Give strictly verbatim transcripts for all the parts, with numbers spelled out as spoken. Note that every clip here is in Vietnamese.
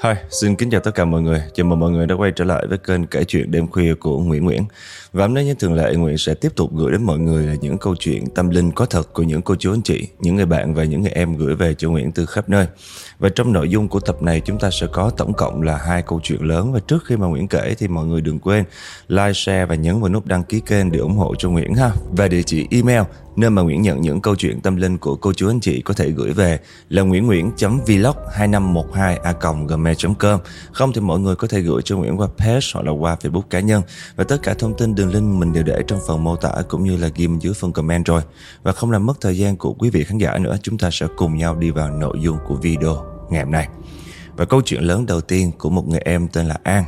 Hi, xin kính chào tất cả mọi người. Chào mừng mọi người đã quay trở lại với kênh kể chuyện đêm khuya của Nguyễn Nguyễn. Và hôm nay như thường lệ, Nguyễn sẽ tiếp tục gửi đến mọi người là những câu chuyện tâm linh có thật của những cô chú anh chị, những người bạn và những người em gửi về cho Nguyễn từ khắp nơi. Và trong nội dung của tập này chúng ta sẽ có tổng cộng là hai câu chuyện lớn. Và trước khi mà Nguyễn kể thì mọi người đừng quên like, share và nhấn vào nút đăng ký kênh để ủng hộ cho Nguyễn ha. Và địa chỉ email nơi mà Nguyễn nhận những câu chuyện tâm linh của cô chú anh chị có thể gửi về là nguyễn chấm vlog hai năm một hai a còng gmail chấm com. Không thì mọi người có thể gửi cho Nguyễn qua page hoặc là qua Facebook cá nhân. Và tất cả thông tin đường link mình đều để trong phần mô tả cũng như là ghi dưới phần comment rồi. Và không làm mất thời gian của quý vị khán giả nữa, chúng ta sẽ cùng nhau đi vào nội dung của video ngày hôm nay. Và câu chuyện lớn đầu tiên của một người em tên là An.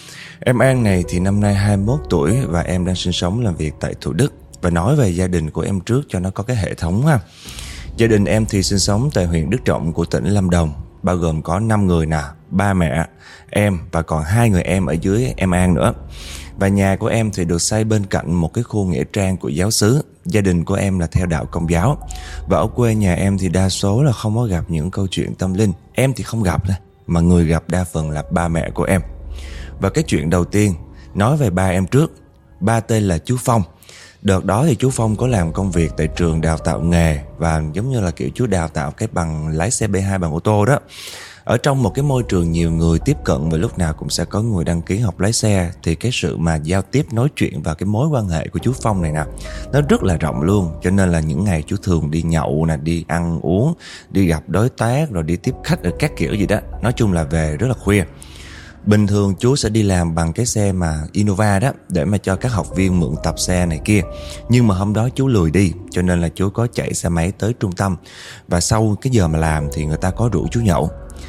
Em An này thì năm nay hai mươi mốt tuổi và em đang sinh sống làm việc tại Thủ Đức. Và nói về gia đình của em trước cho nó có cái hệ thống ha. Gia đình em thì sinh sống tại huyện Đức Trọng của tỉnh Lâm Đồng, bao gồm có năm người nè, ba mẹ, em và còn hai người em ở dưới em An nữa. Và nhà của em thì được xây bên cạnh một cái khu nghĩa trang của giáo xứ. Gia đình của em là theo đạo Công giáo. Và ở quê nhà em thì đa số là không có gặp những câu chuyện tâm linh. Em thì không gặp nè, mà người gặp đa phần là ba mẹ của em. Và cái chuyện đầu tiên nói về ba em trước. Ba tên là chú Phong. Đợt đó thì chú Phong có làm công việc tại trường đào tạo nghề và giống như là kiểu chú đào tạo cái bằng lái xe B hai bằng ô tô đó. Ở trong một cái môi trường nhiều người tiếp cận và lúc nào cũng sẽ có người đăng ký học lái xe, thì cái sự mà giao tiếp nói chuyện và cái mối quan hệ của chú Phong này nè, nó rất là rộng luôn. Cho nên là những ngày chú thường đi nhậu nè, đi ăn uống, đi gặp đối tác rồi đi tiếp khách ở các kiểu gì đó. Nói chung là về rất là khuya. Bình thường chú sẽ đi làm bằng cái xe mà Innova đó, để mà cho các học viên mượn tập xe này kia. Nhưng mà hôm đó chú lười đi, cho nên là chú có chạy xe máy tới trung tâm. Và sau cái giờ mà làm thì người ta có rủ chú nhậu.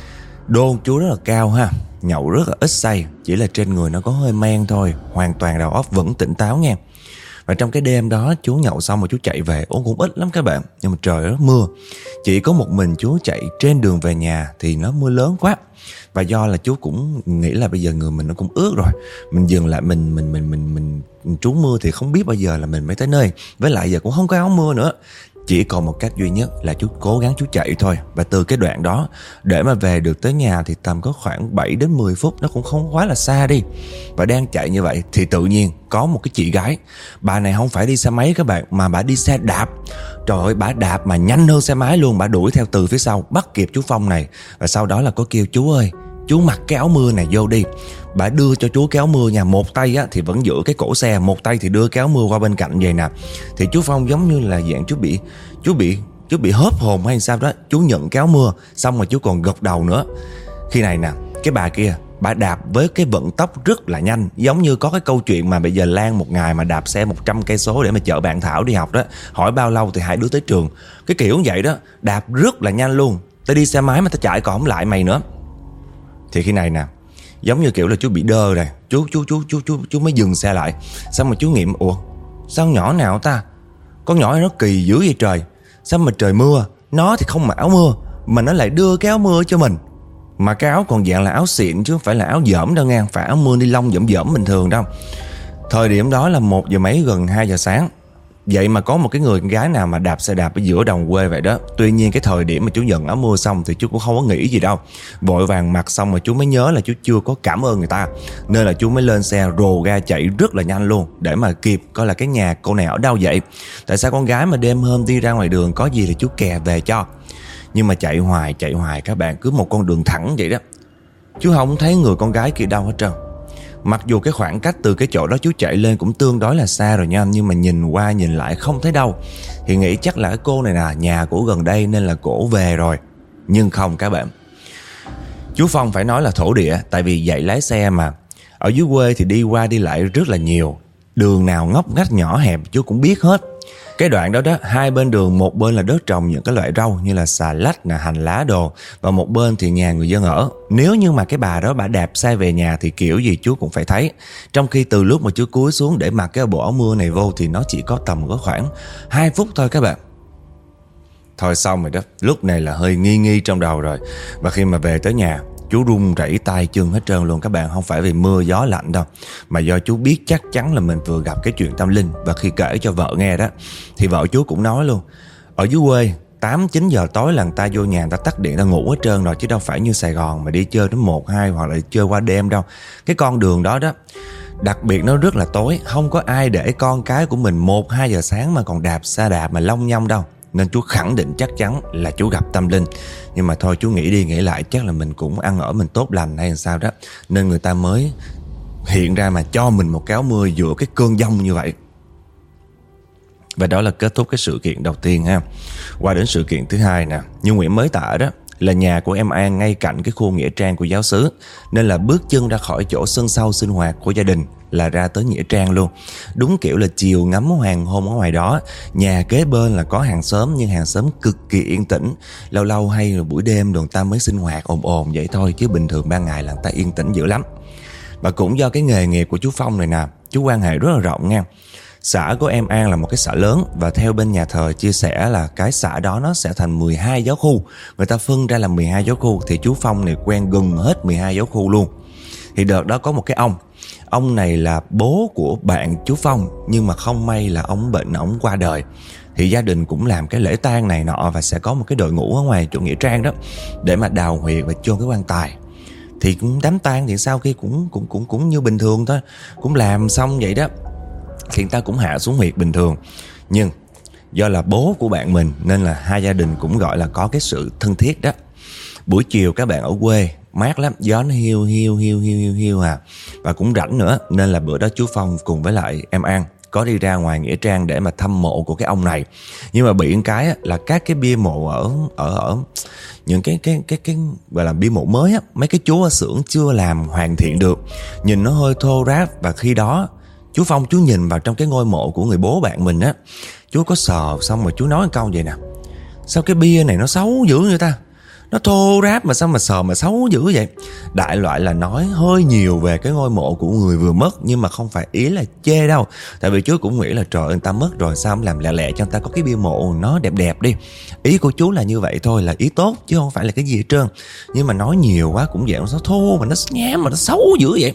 Đôn chú rất là cao ha, nhậu rất là ít say, chỉ là trên người nó có hơi men thôi, hoàn toàn đầu óc vẫn tỉnh táo nha. Và trong cái đêm đó chú nhậu xong rồi chú chạy về, uống cũng ít lắm các bạn, nhưng mà trời rất mưa. Chỉ có một mình chú chạy trên đường về nhà thì nó mưa lớn quá. Và do là chú cũng nghĩ là bây giờ người mình nó cũng ướt rồi, mình dừng lại mình mình mình mình mình, mình trú mưa thì không biết bao giờ là mình mới tới nơi. Với lại giờ cũng không có áo mưa nữa. Chỉ còn một cách duy nhất là chú cố gắng chú chạy thôi. Và từ cái đoạn đó để mà về được tới nhà thì tầm có khoảng bảy đến mười phút, nó cũng không quá là xa đi. Và đang chạy như vậy thì tự nhiên có một cái chị gái. Bà này không phải đi xe máy các bạn, mà bà đi xe đạp. Trời ơi, bà đạp mà nhanh hơn xe máy luôn. Bà đuổi theo từ phía sau, bắt kịp chú Phong này. Và sau đó là có kêu chú ơi, chú mặc cái áo mưa này vô đi. Bà đưa cho chú cái áo mưa nha. Một tay á, thì vẫn giữ cái cổ xe, một tay thì đưa cái áo mưa qua bên cạnh vậy nè. Thì chú Phong giống như là dạng chú bị Chú bị Chú bị hớp hồn hay sao đó. Chú nhận cái áo mưa, xong rồi chú còn gật đầu nữa. Khi này nè, cái bà kia bà đạp với cái vận tốc rất là nhanh. Giống như có cái câu chuyện mà bây giờ Lan một ngày mà đạp xe một trăm cây số để mà chở bạn Thảo đi học đó. Hỏi bao lâu thì hai đứa tới trường. Cái kiểu như vậy đó, đạp rất là nhanh luôn. Tao đi xe máy mà tao chạy còn không lại mày nữa. Thì khi này nè, giống như kiểu là chú bị đơ rồi. Chú chú chú chú chú chú mới dừng xe lại. Xong mà chú nghiệm, ủa sao nhỏ nào ta, con nhỏ này nó kỳ dữ vậy trời. Sao mà trời mưa, nó thì không mặc áo mưa mà nó lại đưa cái áo mưa cho mình. Mà cái áo còn dạng là áo xịn chứ không phải là áo dởm đâu nha, phải áo mưa ni lông dởm dởm bình thường đâu. Thời điểm đó là một giờ mấy, gần hai giờ sáng. Vậy mà có một cái người con gái nào mà đạp xe đạp ở giữa đồng quê vậy đó. Tuy nhiên cái thời điểm mà chú nhận áo mưa xong thì chú cũng không có nghĩ gì đâu. Vội vàng mặc xong mà chú mới nhớ là chú chưa có cảm ơn người ta, nên là chú mới lên xe rồ ga chạy rất là nhanh luôn, để mà kịp coi là cái nhà cô này ở đâu vậy. Tại sao con gái mà đêm hôm đi ra ngoài đường có gì thì chú kè về cho. Nhưng mà chạy hoài chạy hoài các bạn, cứ một con đường thẳng vậy đó. Chú không thấy người con gái kia đâu hết trơn. Mặc dù cái khoảng cách từ cái chỗ đó chú chạy lên cũng tương đối là xa rồi nha, nhưng mà nhìn qua nhìn lại không thấy đâu. Thì nghĩ chắc là cái cô này nè, nhà cổ gần đây nên là cổ về rồi. Nhưng không các bạn. Chú Phong phải nói là thổ địa, tại vì dạy lái xe mà. Ở dưới quê thì đi qua đi lại rất là nhiều. Đường nào ngóc ngách nhỏ hẹp chú cũng biết hết. Cái đoạn đó đó, hai bên đường, một bên là đất trồng những cái loại rau như là xà lách nè, hành lá đồ, và một bên thì nhà người dân ở. Nếu như mà cái bà đó bà đạp xe về nhà thì kiểu gì chú cũng phải thấy. Trong khi từ lúc mà chú cúi xuống để mặc cái bộ áo mưa này vô thì nó chỉ có tầm có khoảng hai phút thôi các bạn. Thôi xong rồi đó, lúc này là hơi nghi nghi trong đầu rồi. Và khi mà về tới nhà, chú run rẩy tay chân hết trơn luôn các bạn. Không phải vì mưa gió lạnh đâu, mà do chú biết chắc chắn là mình vừa gặp cái chuyện tâm linh. Và khi kể cho vợ nghe đó thì vợ chú cũng nói luôn, ở dưới quê tám chín giờ tối là người ta vô nhà, người ta tắt điện, người ta ngủ hết trơn rồi, chứ đâu phải như Sài Gòn mà đi chơi đến một hai hoặc là chơi qua đêm đâu. Cái con đường đó đó, đặc biệt nó rất là tối, không có ai để con cái của mình một hai giờ sáng mà còn đạp xe đạp mà long nhong đâu. Nên chú khẳng định chắc chắn là chú gặp tâm linh. Nhưng mà thôi chú nghĩ đi nghĩ lại, chắc là mình cũng ăn ở mình tốt lành hay sao đó, nên người ta mới hiện ra mà cho mình một cái áo mưa giữa cái cơn giông như vậy. Và đó là kết thúc cái sự kiện đầu tiên ha. Qua đến sự kiện thứ hai nè, như Nguyễn mới tả đó, là nhà của em An ngay cạnh cái khu nghĩa trang của giáo xứ, nên là bước chân ra khỏi chỗ sân sau sinh hoạt của gia đình là ra tới nghĩa trang luôn. Đúng kiểu là chiều ngắm hoàng hôn ở ngoài đó. Nhà kế bên là có hàng xóm, nhưng hàng xóm cực kỳ yên tĩnh. Lâu lâu hay là buổi đêm người ta mới sinh hoạt ồn ồn vậy thôi, chứ bình thường ban ngày là người ta yên tĩnh dữ lắm. Và cũng do cái nghề nghiệp của chú Phong này nè, chú quan hệ rất là rộng nha. Xã của em An là một cái xã lớn, và theo bên nhà thờ chia sẻ là cái xã đó nó sẽ thành mười hai giáo khu. Người ta phân ra là mười hai giáo khu, thì chú Phong này quen gần hết mười hai giáo khu luôn. Thì đợt đó có một cái ông Ông này là bố của bạn chú Phong, nhưng mà không may là ông bệnh, ông qua đời. Thì gia đình cũng làm cái lễ tang này nọ, và sẽ có một cái đội ngũ ở ngoài chỗ nghĩa trang đó để mà đào huyệt và chôn cái quan tài. Thì cũng đám tang thì sau khi cũng cũng cũng cũng như bình thường thôi, cũng làm xong vậy đó, thì người ta cũng hạ xuống huyệt bình thường. Nhưng do là bố của bạn mình nên là hai gia đình cũng gọi là có cái sự thân thiết đó. Buổi chiều các bạn ở quê mát lắm, gió nó hiu hiu hiu hiu hiu hiu à, và cũng rảnh nữa, nên là bữa đó chú Phong cùng với lại em An có đi ra ngoài nghĩa trang để mà thăm mộ của cái ông này. Nhưng mà bị một cái là các cái bia mộ ở ở ở những cái cái cái cái gọi là bia mộ mới á, mấy cái chú ở xưởng chưa làm hoàn thiện được, nhìn nó hơi thô ráp. Và khi đó chú Phong chú nhìn vào trong cái ngôi mộ của người bố bạn mình á, chú có sờ xong rồi chú nói một câu vậy nè: sao cái bia này nó xấu dữ vậy ta, nó thô ráp mà sao mà sờ mà xấu dữ vậy. Đại loại là nói hơi nhiều về cái ngôi mộ của người vừa mất, nhưng mà không phải ý là chê đâu. Tại vì chú cũng nghĩ là trời ơi, người ta mất rồi sao không làm lẹ lẹ cho người ta có cái bia mộ nó đẹp đẹp đi. Ý của chú là như vậy thôi, là ý tốt chứ không phải là cái gì hết trơn. Nhưng mà nói nhiều quá cũng vậy, nó thô mà nó nhám mà nó xấu dữ vậy.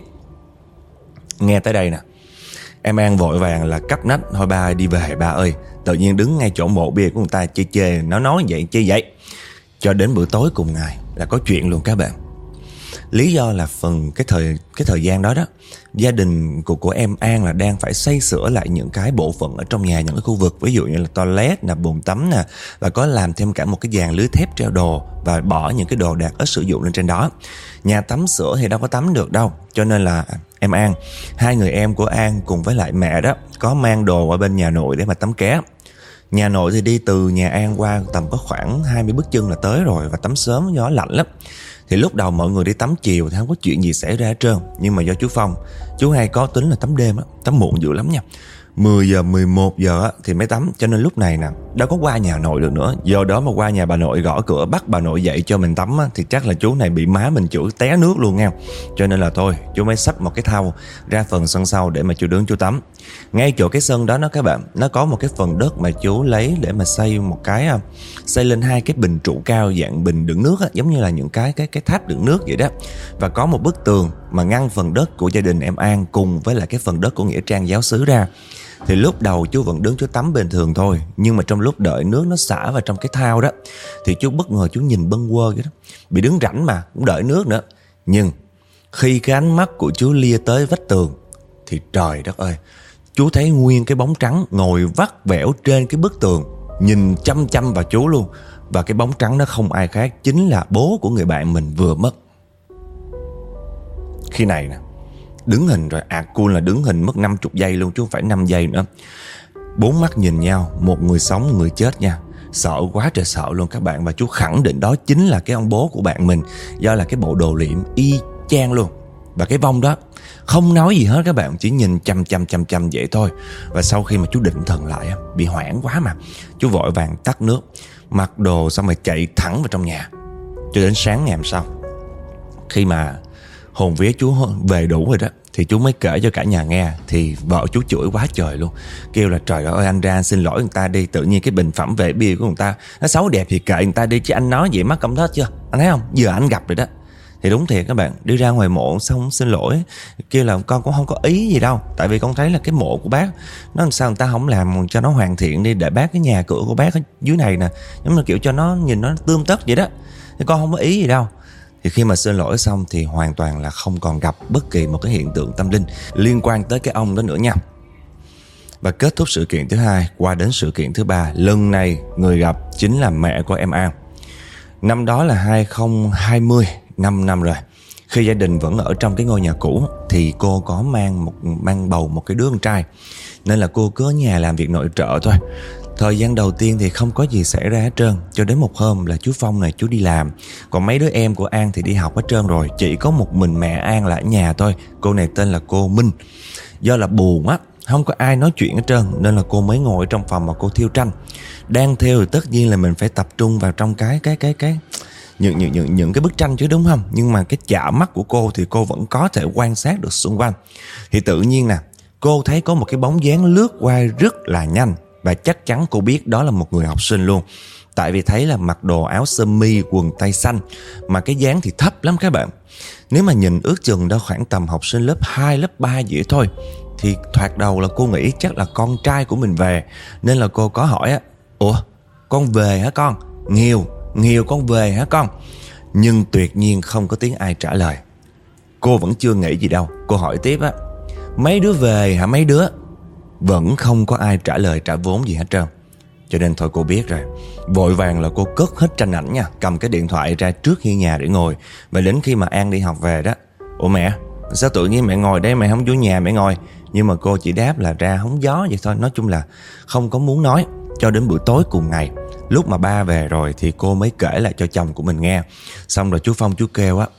Nghe tới đây nè, em An vội vàng là cắp nách: thôi ba ơi, đi về ba ơi. Tự nhiên đứng ngay chỗ mộ bia của người ta chê chê, nó nói vậy chê vậy. Cho đến bữa tối cùng ngày là có chuyện luôn các bạn. Lý do là phần cái thời cái thời gian đó đó, gia đình của của em An là đang phải xây sửa lại những cái bộ phận ở trong nhà, những cái khu vực ví dụ như là toilet nè, bồn tắm nè, và có làm thêm cả một cái dàn lưới thép treo đồ và bỏ những cái đồ đạc ít sử dụng lên trên đó. Nhà tắm sữa thì đâu có tắm được đâu, cho nên là em An, hai người em của An cùng với lại mẹ đó có mang đồ ở bên nhà nội để mà tắm ké. Nhà nội thì đi từ nhà An qua tầm có khoảng hai mươi bước chân là tới rồi, và tắm sớm gió lạnh lắm. Thì lúc đầu mọi người đi tắm chiều thì không có chuyện gì xảy ra hết trơn. Nhưng mà do chú Phong, chú hay có tính là tắm đêm á, tắm muộn dữ lắm nha, mười giờ, mười một giờ á thì mới tắm. Cho nên lúc này nè, đâu có qua nhà nội được nữa. Do đó mà qua nhà bà nội gõ cửa bắt bà nội dậy cho mình tắm á, thì chắc là chú này bị má mình chửi té nước luôn nha. Cho nên là thôi, chú mới xách một cái thau ra phần sân sau để mà chú đứng chú tắm. Ngay chỗ cái sân đó nó các bạn, nó có một cái phần đất mà chú lấy để mà xây một cái, xây lên hai cái bình trụ cao dạng bình đựng nước á, giống như là những cái cái cái tháp đựng nước vậy đó. Và có một bức tường mà ngăn phần đất của gia đình em An cùng với lại cái phần đất của nghĩa trang giáo xứ ra. Thì lúc đầu chú vẫn đứng chú tắm bình thường thôi, nhưng mà trong lúc đợi nước nó xả vào trong cái thau đó, thì chú bất ngờ chú nhìn bâng quơ vậy đó. Bị đứng rảnh mà cũng đợi nước nữa. Nhưng khi cái ánh mắt của chú lia tới vách tường thì trời đất ơi, chú thấy nguyên cái bóng trắng ngồi vắt vẻo trên cái bức tường, nhìn chăm chăm vào chú luôn. Và cái bóng trắng đó không ai khác, chính là bố của người bạn mình vừa mất. Khi này nè, đứng hình rồi, à cool là đứng hình mất năm mươi giây luôn chứ không phải năm giây nữa. Bốn mắt nhìn nhau, một người sống một người chết nha. Sợ quá trời sợ luôn các bạn. Và chú khẳng định đó chính là cái ông bố của bạn mình, do là cái bộ đồ liệm y chang luôn. Và cái vong đó không nói gì hết các bạn, chỉ nhìn chăm chăm chăm chăm vậy thôi. Và sau khi mà chú định thần lại, bị hoảng quá mà, chú vội vàng tắt nước, mặc đồ xong rồi chạy thẳng vào trong nhà. Cho đến sáng ngày hôm sau, khi mà hồn vía chú về đủ rồi đó, thì chú mới kể cho cả nhà nghe. Thì vợ chú chửi quá trời luôn, kêu là trời ơi anh ra anh xin lỗi người ta đi. Tự nhiên cái bình phẩm về bia của người ta nó xấu đẹp thì kệ người ta đi, chứ anh nói vậy mất công hết chưa. Anh thấy không, giờ anh gặp rồi đó. Thì đúng thiệt các bạn, đi ra ngoài mộ xong xin lỗi, kêu là con cũng không có ý gì đâu. Tại vì con thấy là cái mộ của bác, nó làm sao người ta không làm cho nó hoàn thiện đi, để bác cái nhà cửa của bác ở dưới này nè, giống như kiểu cho nó nhìn nó tươm tất vậy đó. Thì con không có ý gì đâu. Thì khi mà xin lỗi xong thì hoàn toàn là không còn gặp bất kỳ một cái hiện tượng tâm linh liên quan tới cái ông đó nữa nha. Và kết thúc sự kiện thứ hai, qua đến sự kiện thứ ba. Lần này người gặp chính là mẹ của em An. Năm đó là hai không hai không, năm năm rồi. Khi gia đình vẫn ở trong cái ngôi nhà cũ thì cô có mang một mang bầu một cái đứa con trai, nên là cô cứ ở nhà làm việc nội trợ thôi. Thời gian đầu tiên thì không có gì xảy ra hết trơn, cho đến một hôm là chú Phong này chú đi làm, còn mấy đứa em của An thì đi học hết trơn rồi. Chỉ có một mình mẹ An là ở nhà thôi. Cô này tên là cô Minh. Do là buồn á, không có ai nói chuyện hết trơn, nên là cô mới ngồi trong phòng mà cô thiêu tranh. Đang thiêu thì tất nhiên là mình phải tập trung vào trong cái cái cái cái những những những những cái bức tranh chứ, đúng không? Nhưng mà cái chạm mắt của cô thì cô vẫn có thể quan sát được xung quanh. Thì tự nhiên nè, cô thấy có một cái bóng dáng lướt qua rất là nhanh, và chắc chắn cô biết đó là một người học sinh luôn. Tại vì thấy là mặc đồ áo sơ mi, quần tây xanh, mà cái dáng thì thấp lắm các bạn. Nếu mà nhìn ước chừng đó khoảng tầm học sinh lớp hai, lớp ba vậy thôi. Thì thoạt đầu là cô nghĩ chắc là con trai của mình về, nên là cô có hỏi á: ủa, con về hả con? Nghiêu, Nghiêu con về hả con? Nhưng tuyệt nhiên không có tiếng ai trả lời. Cô vẫn chưa nghĩ gì đâu. Cô hỏi tiếp á: mấy đứa về hả mấy đứa? Vẫn không có ai trả lời trả vốn gì hết trơn. Cho nên thôi cô biết rồi. Vội vàng là cô cất hết tranh ảnh nha, cầm cái điện thoại ra trước hiên nhà để ngồi. Và đến khi mà An đi học về đó: ủa mẹ, sao tự nhiên mẹ ngồi đây, mẹ không vô nhà mẹ ngồi? Nhưng mà cô chỉ đáp là ra hóng gió vậy thôi. Nói chung là không có muốn nói. Cho đến buổi tối cùng ngày, lúc mà ba về rồi thì cô mới kể lại cho chồng của mình nghe. Xong rồi chú Phong chú kêu á: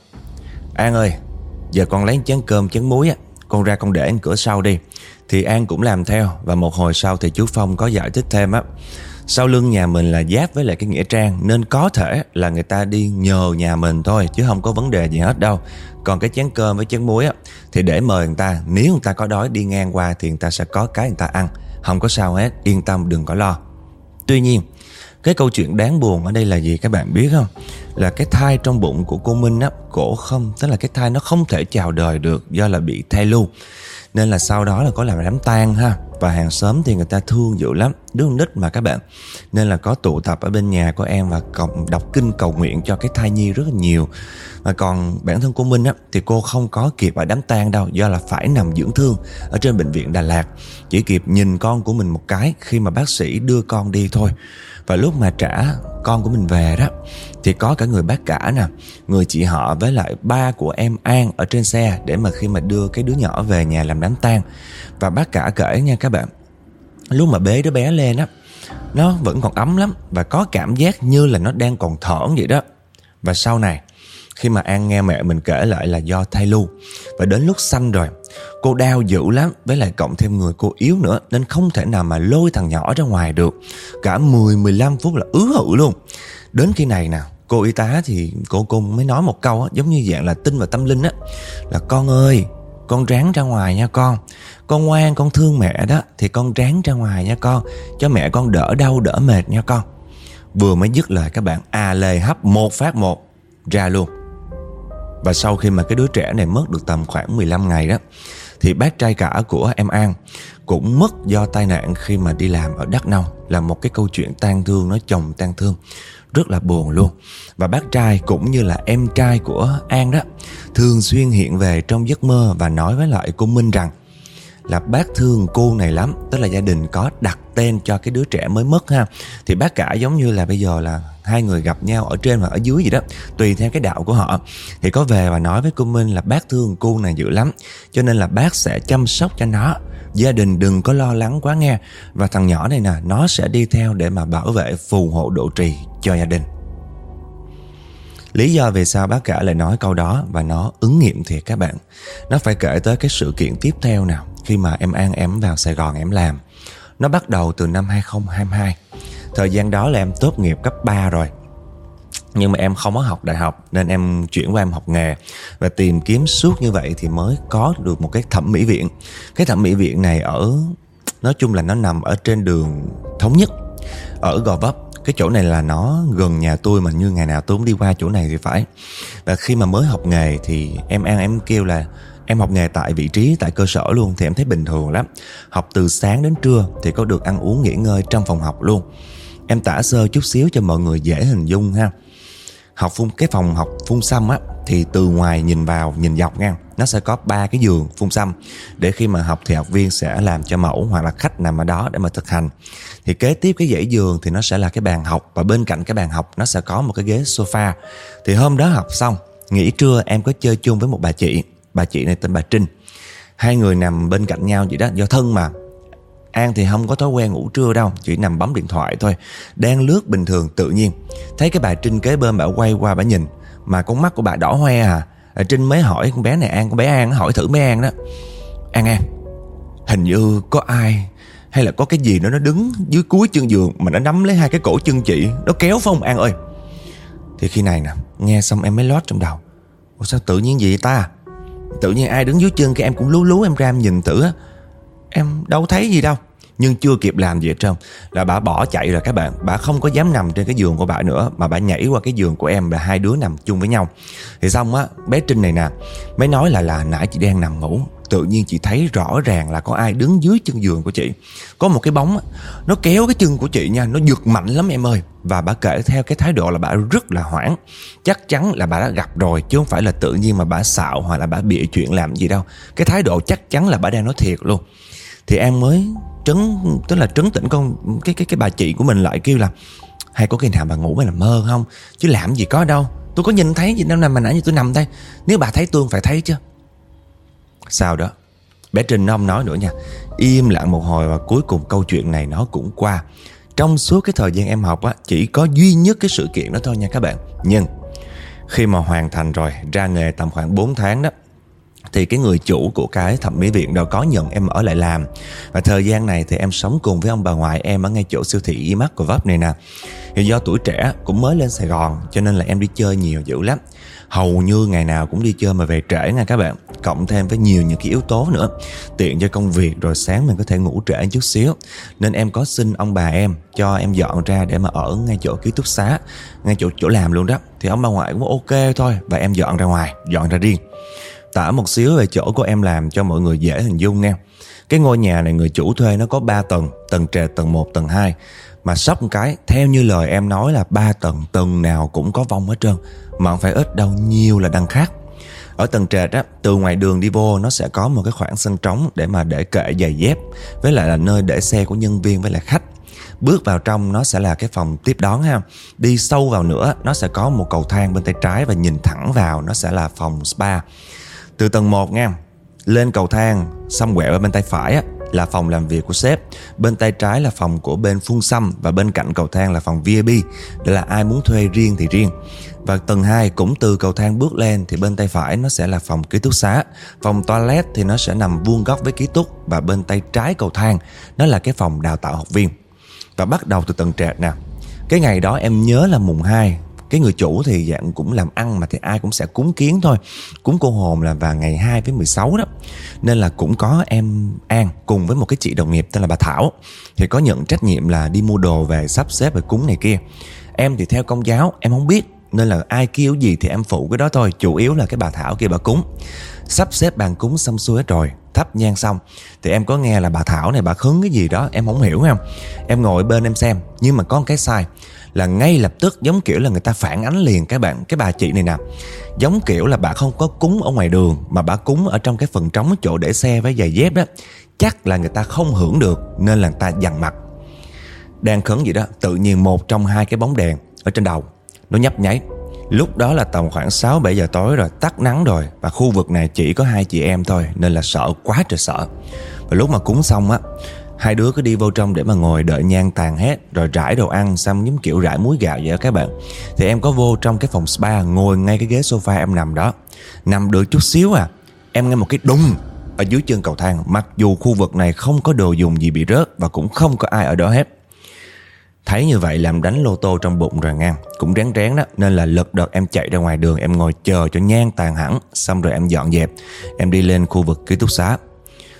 An ơi, giờ con lấy chén cơm chén muối á, con ra con để ở cửa sau đi. Thì An cũng làm theo. Và một hồi sau thì chú Phong có giải thích thêm á: sau lưng nhà mình là giáp với lại cái nghĩa trang, nên có thể là người ta đi nhờ nhà mình thôi, chứ không có vấn đề gì hết đâu. Còn cái chén cơm với chén muối á, thì để mời người ta, nếu người ta có đói đi ngang qua thì người ta sẽ có cái người ta ăn. Không có sao hết, yên tâm đừng có lo. Tuy nhiên, cái câu chuyện đáng buồn ở đây là gì các bạn biết không? Là cái thai trong bụng của cô Minh á, cổ không, tức là cái thai nó không thể chào đời được do là bị thai lưu. Nên là sau đó là có làm đám tang ha. Và hàng xóm thì người ta thương dữ lắm, đứa con nít mà các bạn. Nên là có tụ tập ở bên nhà của em và đọc kinh cầu nguyện cho cái thai nhi rất là nhiều. Và còn bản thân cô Minh á, thì cô không có kịp ở đám tang đâu, do là phải nằm dưỡng thương ở trên bệnh viện Đà Lạt. Chỉ kịp nhìn con của mình một cái khi mà bác sĩ đưa con đi thôi. Và lúc mà trả con của mình về đó, thì có cả người bác cả nè, người chị họ với lại ba của em An ở trên xe, để mà khi mà đưa cái đứa nhỏ về nhà làm đám tang. Và bác cả kể nha các bạn, lúc mà bế đứa bé lên á, nó vẫn còn ấm lắm, và có cảm giác như là nó đang còn thở vậy đó. Và sau này, khi mà An nghe mẹ mình kể lại là do thai lưu, và đến lúc sanh rồi, cô đau dữ lắm, với lại cộng thêm người cô yếu nữa, nên không thể nào mà lôi thằng nhỏ ra ngoài được. Cả mười mười lăm phút là ứ hự luôn. Đến khi này nè, cô y tá thì cô cô mới nói một câu á, giống như dạng là tin vào tâm linh á, là con ơi, con ráng ra ngoài nha con. Con ngoan, con thương mẹ đó, thì con ráng ra ngoài nha con, cho mẹ con đỡ đau đỡ mệt nha con. Vừa mới dứt lời các bạn, à lề hấp một phát một ra luôn. Và sau khi mà cái đứa trẻ này mất được tầm khoảng mười lăm ngày đó, thì bác trai cả của em An cũng mất do tai nạn khi mà đi làm ở Đắk Nông. Là một cái câu chuyện tang thương, nói chồng tang thương, rất là buồn luôn. Và bác trai cũng như là em trai của An đó thường xuyên hiện về trong giấc mơ và nói với lại cô Minh rằng là bác thương cô này lắm. Tức là gia đình có đặt tên cho cái đứa trẻ mới mất ha. Thì bác cả giống như là bây giờ là hai người gặp nhau ở trên và ở dưới gì đó, tùy theo cái đạo của họ. Thì có về và nói với cô Minh là bác thương cô này dữ lắm, cho nên là bác sẽ chăm sóc cho nó, gia đình đừng có lo lắng quá nghe. Và thằng nhỏ này nè, nó sẽ đi theo để mà bảo vệ, phù hộ độ trì cho gia đình. Lý do vì sao bác cả lại nói câu đó và nó ứng nghiệm thiệt các bạn. Nó phải kể tới cái sự kiện tiếp theo nào. Khi mà em An em vào Sài Gòn em làm, nó bắt đầu từ năm hai không hai hai. Thời gian đó là em tốt nghiệp cấp ba rồi, nhưng mà em không có học đại học, nên em chuyển qua em học nghề. Và tìm kiếm suốt như vậy thì mới có được một cái thẩm mỹ viện. Cái thẩm mỹ viện này ở, nói chung là nó nằm ở trên đường Thống Nhất, ở Gò Vấp. Cái chỗ này là nó gần nhà tôi, mà như ngày nào tôi cũng đi qua chỗ này thì phải. Và khi mà mới học nghề thì em An em kêu là em học nghề tại vị trí, tại cơ sở luôn, thì em thấy bình thường lắm. Học từ sáng đến trưa thì có được ăn uống nghỉ ngơi trong phòng học luôn. Em tả sơ chút xíu cho mọi người dễ hình dung ha. Học phun cái phòng học phun xăm á, thì từ ngoài nhìn vào, nhìn dọc nha, nó sẽ có ba cái giường phun xăm, để khi mà học thì học viên sẽ làm cho mẫu hoặc là khách nằm ở đó để mà thực hành. Thì kế tiếp cái dãy giường thì nó sẽ là cái bàn học, và bên cạnh cái bàn học nó sẽ có một cái ghế sofa. Thì hôm đó học xong, nghỉ trưa em có chơi chung với một bà chị. Bà chị này tên bà Trinh. Hai người nằm bên cạnh nhau vậy đó, do thân mà. An thì không có thói quen ngủ trưa đâu, chỉ nằm bấm điện thoại thôi. Đang lướt bình thường, tự nhiên thấy cái bà Trinh kế bên bà quay qua bà nhìn, mà con mắt của bà đỏ hoe à. À, Trinh mới hỏi con bé này An, con bé An hỏi thử mấy An đó: An An, hình như có ai hay là có cái gì đó nó đứng dưới cuối chân giường mà nó nắm lấy hai cái cổ chân chị, nó kéo phải không An ơi? Thì khi này nè, nghe xong em mới lót trong đầu: ủa sao tự nhiên vậy ta? Tự nhiên ai đứng dưới chân, cái em cũng lú lú em ra em nhìn thử á. Em đâu thấy gì đâu. Nhưng chưa kịp làm gì hết trơn là bà bỏ chạy rồi các bạn. Bà không có dám nằm trên cái giường của bà nữa, mà bà nhảy qua cái giường của em, và hai đứa nằm chung với nhau. Thì xong á, bé Trinh này nè mới nói là là nãy chị đang nằm ngủ, tự nhiên chị thấy rõ ràng là có ai đứng dưới chân giường của chị. Có một cái bóng á, nó kéo cái chân của chị nha, nó giật mạnh lắm em ơi. Và bà kể theo cái thái độ là bà rất là hoảng. Chắc chắn là bà đã gặp rồi, chứ không phải là tự nhiên mà bà xạo hoặc là bà bịa chuyện làm gì đâu. Cái thái độ chắc chắn là bà đang nói thiệt luôn. Thì An mới trấn, tức là trấn tĩnh con cái cái cái bà chị của mình lại, kêu là: hay có khi nào bà ngủ mà nằm mơ không? Chứ làm gì có đâu, tôi có nhìn thấy gì đâu nè, mà nãy giờ tôi nằm đây. Nếu bà thấy tôi phải thấy chứ. Sau đó bé Trinh nó không nói nữa nha, im lặng một hồi, và cuối cùng câu chuyện này nó cũng qua. Trong suốt cái thời gian em học á, chỉ có duy nhất cái sự kiện đó thôi nha các bạn. Nhưng khi mà hoàn thành rồi, ra nghề tầm khoảng bốn tháng đó, thì cái người chủ của cái thẩm mỹ viện đâu có nhận em ở lại làm. Và thời gian này thì em sống cùng với ông bà ngoại em ở ngay chỗ siêu thị Imac của Vấp này nè. Thì do tuổi trẻ cũng mới lên Sài Gòn, cho nên là em đi chơi nhiều dữ lắm. Hầu như ngày nào cũng đi chơi mà về trễ nha các bạn. Cộng thêm với nhiều những cái yếu tố nữa, tiện cho công việc, rồi sáng mình có thể ngủ trễ chút xíu. Nên em có xin ông bà em cho em dọn ra để mà ở ngay chỗ ký túc xá, ngay chỗ chỗ làm luôn đó. Thì ông bà ngoại cũng ok thôi, và em dọn ra ngoài, dọn ra riêng. Tả một xíu về chỗ của em làm cho mọi người dễ hình dung nha. Cái ngôi nhà này người chủ thuê nó có ba tầng, tầng trệt, tầng một, tầng hai. Mà sốc một cái, theo như lời em nói là ba tầng, tầng nào cũng có vong hết trơn. Mà không phải ít đâu, nhiều là đằng khác. Ở tầng trệt á, từ ngoài đường đi vô nó sẽ có một cái khoảng sân trống để mà để kệ giày dép, với lại là nơi để xe của nhân viên với lại khách. Bước vào trong nó sẽ là cái phòng tiếp đón ha. Đi sâu vào nữa nó sẽ có một cầu thang bên tay trái, và nhìn thẳng vào nó sẽ là phòng spa. Từ tầng một nha, lên cầu thang xong quẹo ở bên tay phải á, là phòng làm việc của sếp. Bên tay trái là phòng của bên phun xăm, và bên cạnh cầu thang là phòng vi ai pi, để là ai muốn thuê riêng thì riêng. Và tầng hai cũng từ cầu thang bước lên, thì bên tay phải nó sẽ là phòng ký túc xá. Phòng toilet thì nó sẽ nằm vuông góc với ký túc, và bên tay trái cầu thang nó là cái phòng đào tạo học viên. Và bắt đầu từ tầng trệt nè. Cái ngày đó em nhớ là mùng hai. Cái người chủ thì dạng cũng làm ăn mà, thì ai cũng sẽ cúng kiến thôi. Cúng cô hồn là vào ngày hai với mười sáu đó. Nên là cũng có em An cùng với một cái chị đồng nghiệp tên là bà Thảo, thì có nhận trách nhiệm là đi mua đồ về sắp xếp và cúng này kia. Em thì theo công giáo, em không biết, nên là ai kêu gì thì em phụ cái đó thôi. Chủ yếu là cái bà Thảo kia bà cúng. Sắp xếp bàn cúng xong xuôi hết rồi, thắp nhang xong, thì em có nghe là bà Thảo này bà khấn cái gì đó, em không hiểu không. Em ngồi bên em xem, nhưng mà có một cái sai là ngay lập tức giống kiểu là người ta phản ánh liền các bạn. Cái bà chị này nè, giống kiểu là bà không có cúng ở ngoài đường, mà bà cúng ở trong cái phần trống chỗ để xe với giày dép đó. Chắc là người ta không hưởng được, nên là người ta dằn mặt. Đang khấn gì đó, tự nhiên một trong hai cái bóng đèn ở trên đầu nó nhấp nháy. Lúc đó là tầm khoảng sáu bảy giờ tối rồi, tắt nắng rồi. Và khu vực này chỉ có hai chị em thôi, nên là sợ quá trời sợ. Và lúc mà cúng xong á, hai đứa cứ đi vô trong để mà ngồi đợi nhang tàn hết, rồi rải đồ ăn xong giống kiểu rải muối gạo vậy đó các bạn. Thì em có vô trong cái phòng spa, ngồi ngay cái ghế sofa em nằm đó. Nằm được chút xíu à, em nghe một cái đùng ở dưới chân cầu thang. Mặc dù khu vực này không có đồ dùng gì bị rớt, và cũng không có ai ở đó hết. Thấy như vậy làm đánh lô tô trong bụng rồi ngang, cũng rén rén đó. Nên là lật đật em chạy ra ngoài đường, em ngồi chờ cho nhang tàn hẳn. Xong rồi em dọn dẹp, em đi lên khu vực ký túc xá.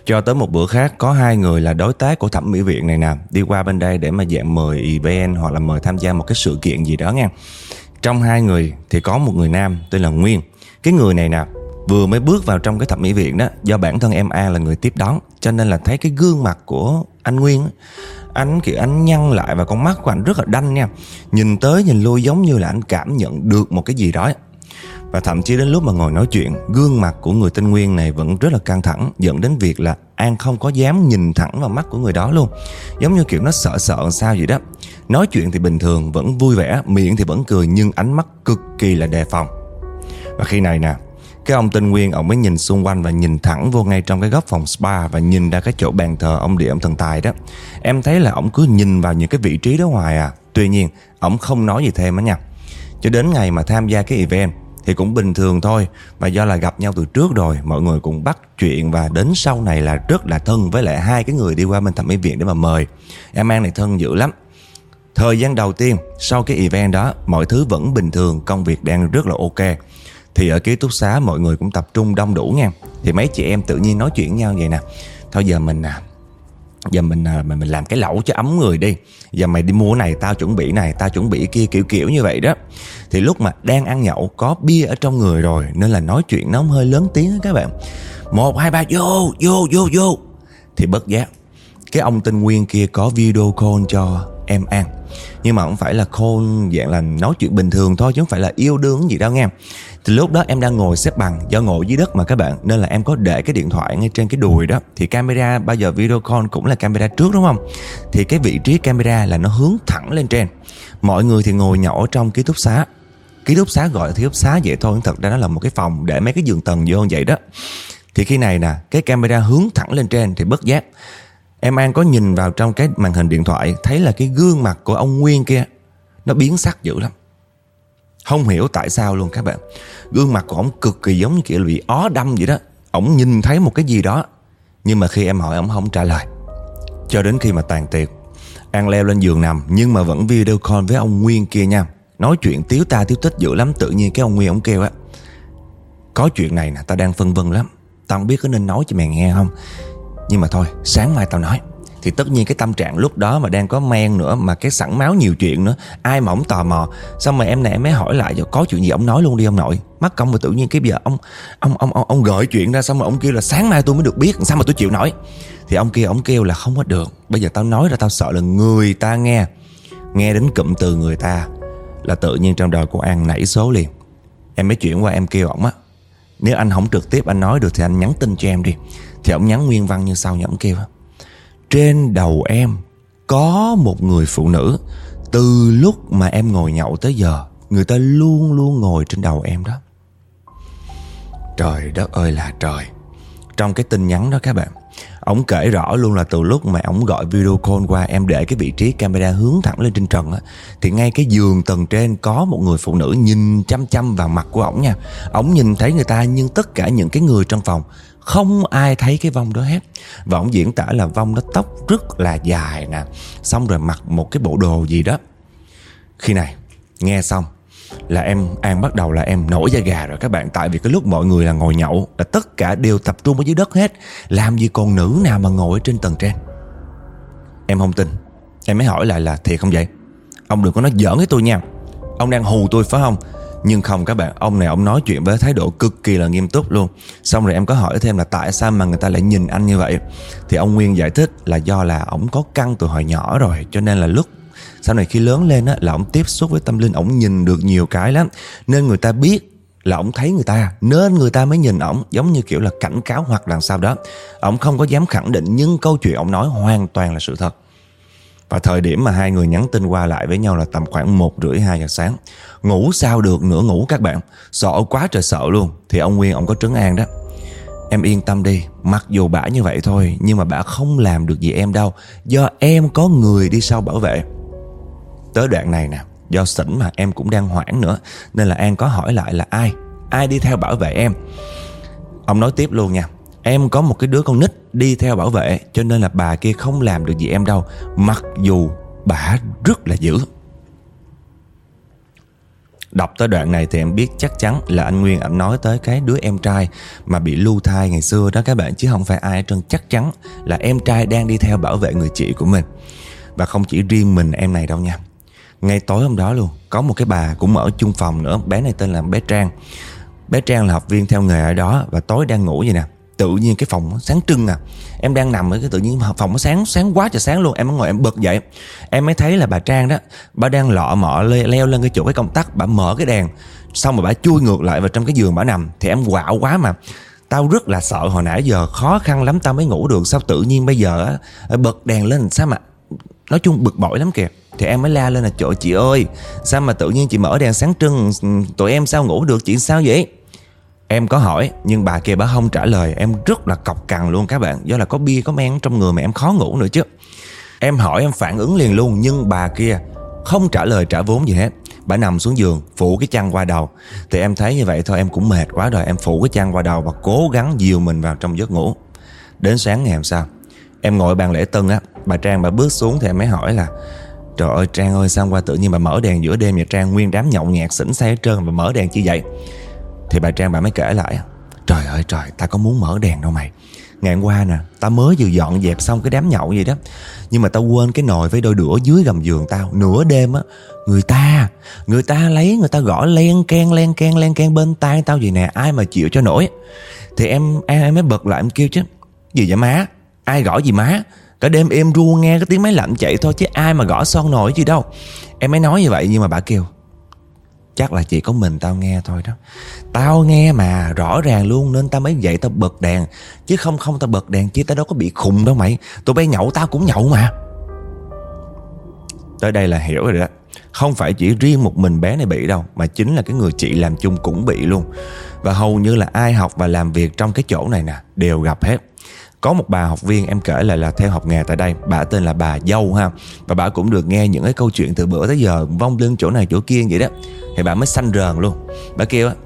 Cho tới một bữa khác, có hai người là đối tác của thẩm mỹ viện này nè đi qua bên đây để mà dạng mời event hoặc là mời tham gia một cái sự kiện gì đó nha. Trong hai người thì có một người nam tên là Nguyên. Cái người này nè vừa mới bước vào trong cái thẩm mỹ viện đó, do bản thân em A là người tiếp đón, cho nên là thấy cái gương mặt của anh Nguyên, anh kiểu anh nhăn lại và con mắt của anh rất là đanh nha. Nhìn tới nhìn lui giống như là anh cảm nhận được một cái gì đó. Và thậm chí đến lúc mà ngồi nói chuyện, gương mặt của người tên Nguyên này vẫn rất là căng thẳng, dẫn đến việc là An không có dám nhìn thẳng vào mắt của người đó luôn. Giống như kiểu nó sợ sợ sao vậy đó. Nói chuyện thì bình thường, vẫn vui vẻ, miệng thì vẫn cười, nhưng ánh mắt cực kỳ là đề phòng. Và khi này nè, cái ông tên Nguyên, ông mới nhìn xung quanh và nhìn thẳng vô ngay trong cái góc phòng spa và nhìn ra cái chỗ bàn thờ ông địa ông thần tài đó. Em thấy là ông cứ nhìn vào những cái vị trí đó hoài à. Tuy nhiên, ông không nói gì thêm á nha. Cho đến ngày mà tham gia cái event thì cũng bình thường thôi. Và do là gặp nhau từ trước rồi, mọi người cũng bắt chuyện và đến sau này là rất là thân với lại hai cái người đi qua bên thẩm mỹ viện để mà mời. Em An này thân dữ lắm. Thời gian đầu tiên sau cái event đó, mọi thứ vẫn bình thường, công việc đang rất là ok. Thì ở ký túc xá mọi người cũng tập trung đông đủ nha. Thì mấy chị em tự nhiên nói chuyện nhau vậy nè: thôi giờ mình à, giờ mình, à, mình mình làm cái lẩu cho ấm người đi. Giờ mày đi mua này, tao chuẩn bị này, tao chuẩn bị kia, kiểu kiểu như vậy đó. Thì lúc mà đang ăn nhậu có bia ở trong người rồi, nên là nói chuyện nó hơi lớn tiếng đó các bạn. Một, hai, ba, vô, vô, vô, vô. Thì bất giác cái ông tên Nguyên kia có video call cho em An. Nhưng mà không phải là call dạng là nói chuyện bình thường thôi, chứ không phải là yêu đương gì đâu nghe. Thì lúc đó em đang ngồi xếp bằng, do ngồi dưới đất mà các bạn, nên là em có để cái điện thoại ngay trên cái đùi đó. Thì camera, bao giờ video call cũng là camera trước đúng không? Thì cái vị trí camera là nó hướng thẳng lên trên. Mọi người thì ngồi nhậu ở trong ký túc xá. Ký túc xá gọi là ký túc xá vậy thôi, thật ra nó là một cái phòng để mấy cái giường tầng vô vậy đó. Thì khi này nè, cái camera hướng thẳng lên trên thì bất giác em An có nhìn vào trong cái màn hình điện thoại, thấy là cái gương mặt của ông Nguyên kia nó biến sắc dữ lắm. Không hiểu tại sao luôn các bạn. Gương mặt của ổng cực kỳ giống như kiểu là bị ó đâm vậy đó. Ổng nhìn thấy một cái gì đó, nhưng mà khi em hỏi ổng không trả lời. Cho đến khi mà tàn tiệc, An leo lên giường nằm, nhưng mà vẫn video call với ông Nguyên kia nha. Nói chuyện tiếu ta tiếu tích dữ lắm. Tự nhiên cái ông Nguyên ổng kêu á: có chuyện này nè, tao đang phân vân lắm, tao không biết có nên nói cho mày nghe không, nhưng mà thôi, sáng mai tao nói. Thì tất nhiên cái tâm trạng lúc đó mà đang có men nữa, mà cái sẵn máu nhiều chuyện nữa, ai mà ổng tò mò. Xong rồi em này em mới hỏi lại: có chuyện gì ông nói luôn đi ông nội. Mắc công mà tự nhiên cái giờ ông ông ông ông, ông gợi chuyện ra, xong rồi ông kêu là sáng mai tôi mới được biết, sao mà tôi chịu nổi. Thì ông kia ông kêu là không có được, bây giờ tao nói ra tao sợ là người ta nghe. Nghe đến cụm từ người ta là tự nhiên trong đầu của An nảy số liền. Em mới chuyển qua em kêu ổng á: nếu anh không trực tiếp anh nói được thì anh nhắn tin cho em đi. Thì ổng nhắn nguyên văn như sau nha. Ổng kêu: trên đầu em có một người phụ nữ, từ lúc mà em ngồi nhậu tới giờ, người ta luôn luôn ngồi trên đầu em đó. Trời đất ơi là trời. Trong cái tin nhắn đó các bạn, ổng kể rõ luôn là từ lúc mà ổng gọi video call qua, em để cái vị trí camera hướng thẳng lên trên trần á, thì ngay cái giường tầng trên có một người phụ nữ nhìn chăm chăm vào mặt của ổng nha. Ổng nhìn thấy người ta, nhưng tất cả những cái người trong phòng không ai thấy cái vong đó hết. Và ổng diễn tả là vong đó tóc rất là dài nè, xong rồi mặc một cái bộ đồ gì đó. Khi này nghe xong là em An bắt đầu là em nổi da gà rồi các bạn. Tại vì cái lúc mọi người là ngồi nhậu là tất cả đều tập trung ở dưới đất hết, làm gì còn nữ nào mà ngồi ở trên tầng trên. Em không tin, em mới hỏi lại là thiệt không vậy? Ông đừng có nói giỡn với tôi nha, ông đang hù tôi phải không? Nhưng không các bạn, ông này ông nói chuyện với thái độ cực kỳ là nghiêm túc luôn. Xong rồi em có hỏi thêm là tại sao mà người ta lại nhìn anh như vậy. Thì ông Nguyên giải thích là do là ổng có căn từ hồi nhỏ rồi, cho nên là lúc sau này khi lớn lên á, là ổng tiếp xúc với tâm linh, ổng nhìn được nhiều cái lắm. Nên người ta biết là ổng thấy người ta, nên người ta mới nhìn ổng, giống như kiểu là cảnh cáo hoặc là sao đó. Ổng không có dám khẳng định, nhưng câu chuyện ổng nói hoàn toàn là sự thật. Và thời điểm mà hai người nhắn tin qua lại với nhau là tầm khoảng một rưỡi hai giờ sáng. Ngủ sao được, nửa ngủ các bạn, sợ quá trời sợ luôn. Thì ông Nguyên ông có trấn an đó: em yên tâm đi, mặc dù bả như vậy thôi, nhưng mà bả không làm được gì em đâu, do em có người đi sau bảo vệ. Tới đoạn này nè, do xỉn mà em cũng đang hoảng nữa, nên là An có hỏi lại là ai Ai đi theo bảo vệ em. Ông nói tiếp luôn nha: em có một cái đứa con nít đi theo bảo vệ, cho nên là bà kia không làm được gì em đâu, mặc dù bả rất là dữ. Đọc tới đoạn này thì em biết chắc chắn là anh Nguyên ảnh nói tới cái đứa em trai mà bị lưu thai ngày xưa đó các bạn, chứ không phải ai hết trơn. Chắc chắn là em trai đang đi theo bảo vệ người chị của mình. Và không chỉ riêng mình em này đâu nha. Ngay tối hôm đó luôn, có một cái bà cũng ở chung phòng nữa. Bé này tên là bé Trang. Bé Trang là học viên theo nghề ở đó. Và tối đang ngủ vậy nè, tự nhiên cái phòng sáng trưng à. Em đang nằm ở cái tự nhiên phòng nó sáng sáng quá trời sáng luôn. Em mới ngồi em bật dậy, em mới thấy là bà Trang đó, bà đang lọ mọ leo, leo lên cái chỗ cái công tắc, bà mở cái đèn, xong rồi bà chui ngược lại vào trong cái giường bà nằm. Thì em quạo quá mà, tao rất là sợ, hồi nãy giờ khó khăn lắm tao mới ngủ được, sao tự nhiên bây giờ á bật đèn lên sao mà, nói chung bực bội lắm kìa. Thì em mới la lên là trời chị ơi, sao mà tự nhiên chị mở đèn sáng trưng, tụi em sao ngủ được, chị sao vậy? Em có hỏi nhưng bà kia bà không trả lời. Em rất là cọc cằn luôn các bạn, do là có bia có men trong người mà em khó ngủ nữa chứ. Em hỏi em phản ứng liền luôn, nhưng bà kia không trả lời trả vốn gì hết. Bà nằm xuống giường phủ cái chăn qua đầu. Thì em thấy như vậy thôi em cũng mệt quá rồi, em phủ cái chăn qua đầu và cố gắng dìu mình vào trong giấc ngủ. Đến sáng ngày hôm sau, em ngồi bàn lễ tân á, bà Trang bà bước xuống thì em mới hỏi là trời ơi Trang ơi, sao qua tự nhiên bà mở đèn giữa đêm vậy Trang, nguyên đám nhậu nhẹt xỉn say hết trơn, bà mở đèn chi vậy? Thì bà Trang bà mới kể lại, trời ơi trời, ta có muốn mở đèn đâu mày. Ngày hôm qua nè, ta mới vừa dọn dẹp xong cái đám nhậu vậy đó, nhưng mà tao quên cái nồi với đôi đũa dưới gầm giường tao. Nửa đêm á, người ta Người ta lấy, người ta gõ len keng len keng len keng bên tai tao vậy nè, ai mà chịu cho nổi. Thì em em mới bật lại em kêu chứ, gì vậy má, ai gõ gì má, cả đêm êm ru nghe cái tiếng máy lạnh chạy thôi chứ ai mà gõ son nồi gì đâu. Em mới nói như vậy nhưng mà bà kêu chắc là chỉ có mình tao nghe thôi đó. Tao nghe mà rõ ràng luôn nên tao mới dậy tao bật đèn, chứ không không tao bật đèn chứ tao đâu có bị khùng đâu mày. Tụi bay nhậu tao cũng nhậu mà. Tới đây là hiểu rồi đó. Không phải chỉ riêng một mình bé này bị đâu, mà chính là cái người chị làm chung cũng bị luôn. Và hầu như là ai học và làm việc trong cái chỗ này nè đều gặp hết. Có một bà học viên em kể lại là theo học nghề tại đây, bà tên là bà Dâu ha. Và bà cũng được nghe những cái câu chuyện từ bữa tới giờ vong lên chỗ này chỗ kia vậy đó. Thì bà mới xanh rờn luôn. Bà kêu á,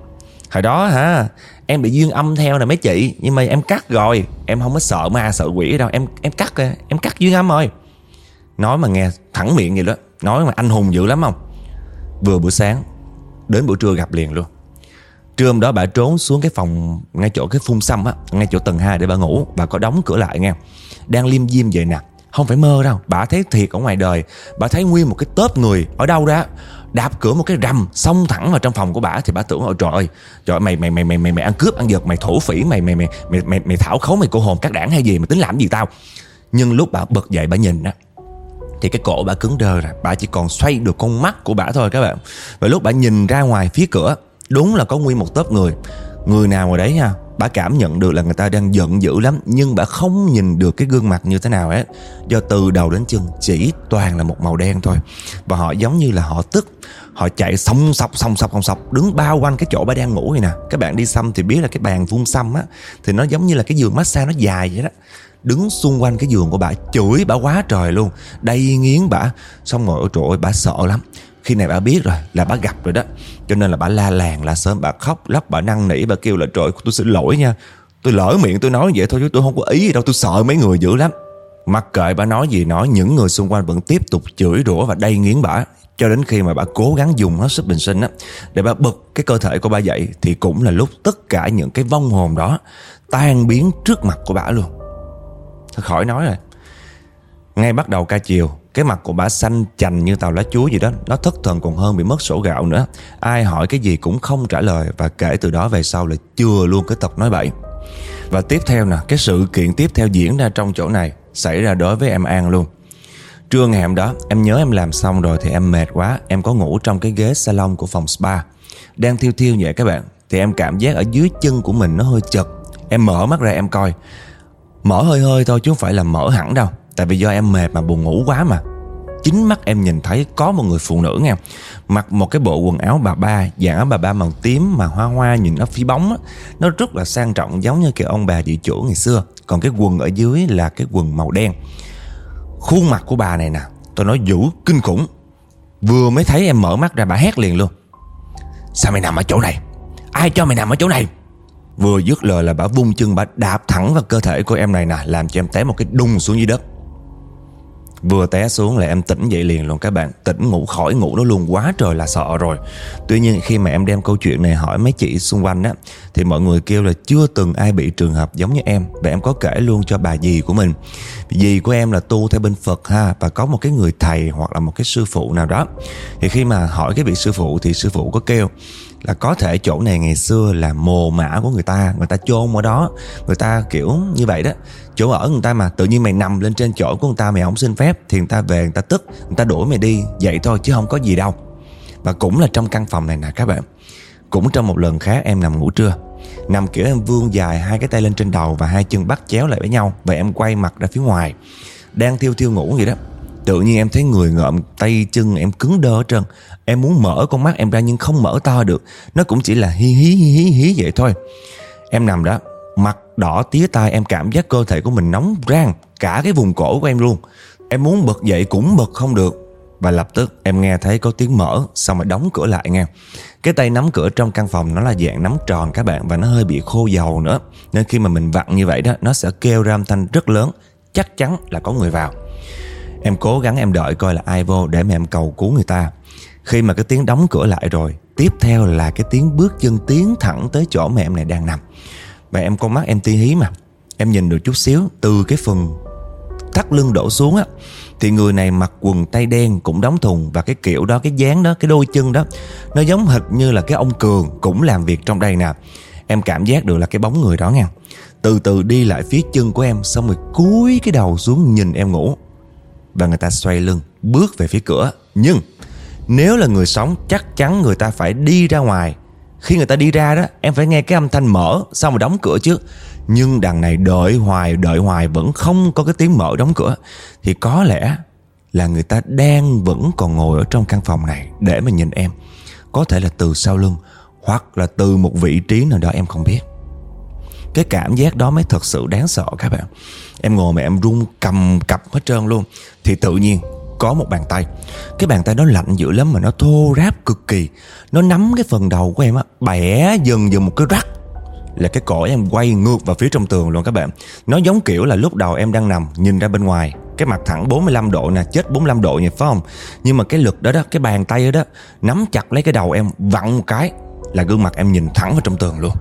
hồi đó hả, em bị duyên âm theo nè mấy chị, nhưng mà em cắt rồi, em không có sợ ma sợ quỷ đâu, em em cắt em cắt duyên âm rồi. Nói mà nghe thẳng miệng vậy đó, nói mà anh hùng dữ lắm không. Vừa bữa sáng đến buổi trưa gặp liền luôn. Trưa hôm đó bà trốn xuống cái phòng ngay chỗ cái phun xăm á, ngay chỗ tầng hai để bà ngủ. Bà có đóng cửa lại nghe. Đang liêm diêm vậy nè, không phải mơ đâu, bà thấy thiệt ở ngoài đời. Bà thấy nguyên một cái tớp người ở đâu đó đạp cửa một cái rầm xông thẳng vào trong phòng của bà. Thì bà tưởng ôi trời ơi, trời mày mày mày mày mày mày ăn cướp ăn giật, mày thổ phỉ, mày mày mày mày mày, mày thảo khấu, mày cô hồn các đảng hay gì, mày tính làm gì tao. Nhưng lúc bà bật dậy bà nhìn á thì cái cổ bà cứng đơ rồi, bà chỉ còn xoay được con mắt của bà thôi các bạn. Và lúc bà nhìn ra ngoài phía cửa, đúng là có nguyên một tớp người. Người nào ngoài đấy nha, bà cảm nhận được là người ta đang giận dữ lắm, nhưng bà không nhìn được cái gương mặt như thế nào ấy, do từ đầu đến chân chỉ toàn là một màu đen thôi. Và họ giống như là họ tức, họ chạy xông xọc xông xọc xông xọc đứng bao quanh cái chỗ bà đang ngủ này nè. Các bạn đi xăm thì biết là cái bàn vung xăm á thì nó giống như là cái giường massage nó dài vậy đó. Đứng xung quanh cái giường của bà chửi bà quá trời luôn, đầy nghiến bà. Xong rồi ôi trời ơi, bà sợ lắm. Khi này bà biết rồi là bà gặp rồi đó, cho nên là bà la làng la sớm, bà khóc lóc, bà năn nỉ, bà kêu là trời tôi xin lỗi nha, tôi lỡ miệng tôi nói vậy thôi chứ tôi không có ý gì đâu, tôi sợ mấy người dữ lắm. Mặc kệ bà nói gì nói, những người xung quanh vẫn tiếp tục chửi rủa và đầy nghiến bà. Cho đến khi mà bà cố gắng dùng hết sức bình sinh á để bà bật cái cơ thể của bà dậy, thì cũng là lúc tất cả những cái vong hồn đó tan biến trước mặt của bà luôn. Thôi khỏi nói rồi. Ngay bắt đầu ca chiều, cái mặt của bà xanh chành như tàu lá chuối gì đó. Nó thất thần còn hơn bị mất sổ gạo nữa. Ai hỏi cái gì cũng không trả lời. Và kể từ đó về sau là chừa luôn cái tật nói bậy. Và tiếp theo nè, cái sự kiện tiếp theo diễn ra trong chỗ này xảy ra đối với em An luôn. Trưa ngày hôm đó, em nhớ em làm xong rồi thì em mệt quá. Em có ngủ trong cái ghế salon của phòng spa. Đang thiêu thiêu vậy các bạn, thì em cảm giác ở dưới chân của mình nó hơi chật. Em mở mắt ra em coi, mở hơi hơi thôi chứ không phải là mở hẳn đâu. Tại vì do em mệt mà buồn ngủ quá mà. Chính mắt em nhìn thấy có một người phụ nữ nha, mặc một cái bộ quần áo bà ba, dạng áo bà ba màu tím mà hoa hoa, nhìn nó phí bóng á. Nó rất là sang trọng, giống như kiểu ông bà địa chủ ngày xưa. Còn cái quần ở dưới là cái quần màu đen. Khuôn mặt của bà này nè, tôi nói dữ kinh khủng. Vừa mới thấy em mở mắt ra bà hét liền luôn, sao mày nằm ở chỗ này, ai cho mày nằm ở chỗ này. Vừa dứt lời là bà vung chân bà đạp thẳng vào cơ thể của em này nè, làm cho em té một cái đùng xuống dưới đất. Vừa té xuống là em tỉnh dậy liền luôn các bạn. Tỉnh ngủ khỏi ngủ nó luôn, quá trời là sợ rồi. Tuy nhiên khi mà em đem câu chuyện này hỏi mấy chị xung quanh á, thì mọi người kêu là chưa từng ai bị trường hợp giống như em. Và em có kể luôn cho bà dì của mình. Dì của em là tu theo bên Phật ha, và có một cái người thầy hoặc là một cái sư phụ nào đó. Thì khi mà hỏi cái vị sư phụ thì sư phụ có kêu là có thể chỗ này ngày xưa là mồ mả của người ta, người ta chôn ở đó, người ta kiểu như vậy đó. Chỗ ở người ta mà tự nhiên mày nằm lên trên chỗ của người ta, mày không xin phép thì người ta về người ta tức, người ta đuổi mày đi, vậy thôi chứ không có gì đâu. Và cũng là trong căn phòng này nè các bạn. Cũng trong một lần khác em nằm ngủ trưa, nằm kiểu em vươn dài hai cái tay lên trên đầu và hai chân bắt chéo lại với nhau, và em quay mặt ra phía ngoài, đang thiêu thiêu ngủ vậy đó. Tự nhiên em thấy người ngợm, tay chân em cứng đơ hết trơn. Em muốn mở con mắt em ra nhưng không mở to được. Nó cũng chỉ là hí hí hí hí hí vậy thôi. Em nằm đó, mặt đỏ tía tai, em cảm giác cơ thể của mình nóng rang cả cái vùng cổ của em luôn. Em muốn bật dậy cũng bật không được. Và lập tức em nghe thấy có tiếng mở, xong rồi đóng cửa lại nghe. Cái tay nắm cửa trong căn phòng nó là dạng nắm tròn các bạn, và nó hơi bị khô dầu nữa, nên khi mà mình vặn như vậy đó, nó sẽ kêu ra âm thanh rất lớn, chắc chắn là có người vào. Em cố gắng em đợi coi là ai vô để mà em cầu cứu người ta. Khi mà cái tiếng đóng cửa lại rồi, tiếp theo là cái tiếng bước chân tiến thẳng tới chỗ mà em này đang nằm. Và em con mắt em tí hí mà, em nhìn được chút xíu, từ cái phần thắt lưng đổ xuống á, thì người này mặc quần tây đen cũng đóng thùng, và cái kiểu đó, cái dáng đó, cái đôi chân đó, nó giống hệt như là cái ông Cường cũng làm việc trong đây nè. Em cảm giác được là cái bóng người đó nha, từ từ đi lại phía chân của em, xong rồi cúi cái đầu xuống nhìn em ngủ. Và người ta xoay lưng bước về phía cửa. Nhưng nếu là người sống, chắc chắn người ta phải đi ra ngoài. Khi người ta đi ra đó, em phải nghe cái âm thanh mở xong rồi đóng cửa chứ. Nhưng đằng này đợi hoài đợi hoài vẫn không có cái tiếng mở đóng cửa, thì có lẽ là người ta đang vẫn còn ngồi ở trong căn phòng này để mà nhìn em. Có thể là từ sau lưng, hoặc là từ một vị trí nào đó em không biết. Cái cảm giác đó mới thật sự đáng sợ các bạn. Em ngồi mà em run cầm cập hết trơn luôn. Thì tự nhiên có một bàn tay. Cái bàn tay đó lạnh dữ lắm mà nó thô ráp cực kỳ. Nó nắm cái phần đầu của em á, bẻ dần dần một cái rắc, là cái cổ em quay ngược vào phía trong tường luôn các bạn. Nó giống kiểu là lúc đầu em đang nằm nhìn ra bên ngoài, cái mặt thẳng bốn mươi lăm độ nè, chết bốn mươi lăm độ nhỉ, phải không? Nhưng mà cái lực đó đó, cái bàn tay đó, đó nắm chặt lấy cái đầu em, vặn một cái là gương mặt em nhìn thẳng vào trong tường luôn.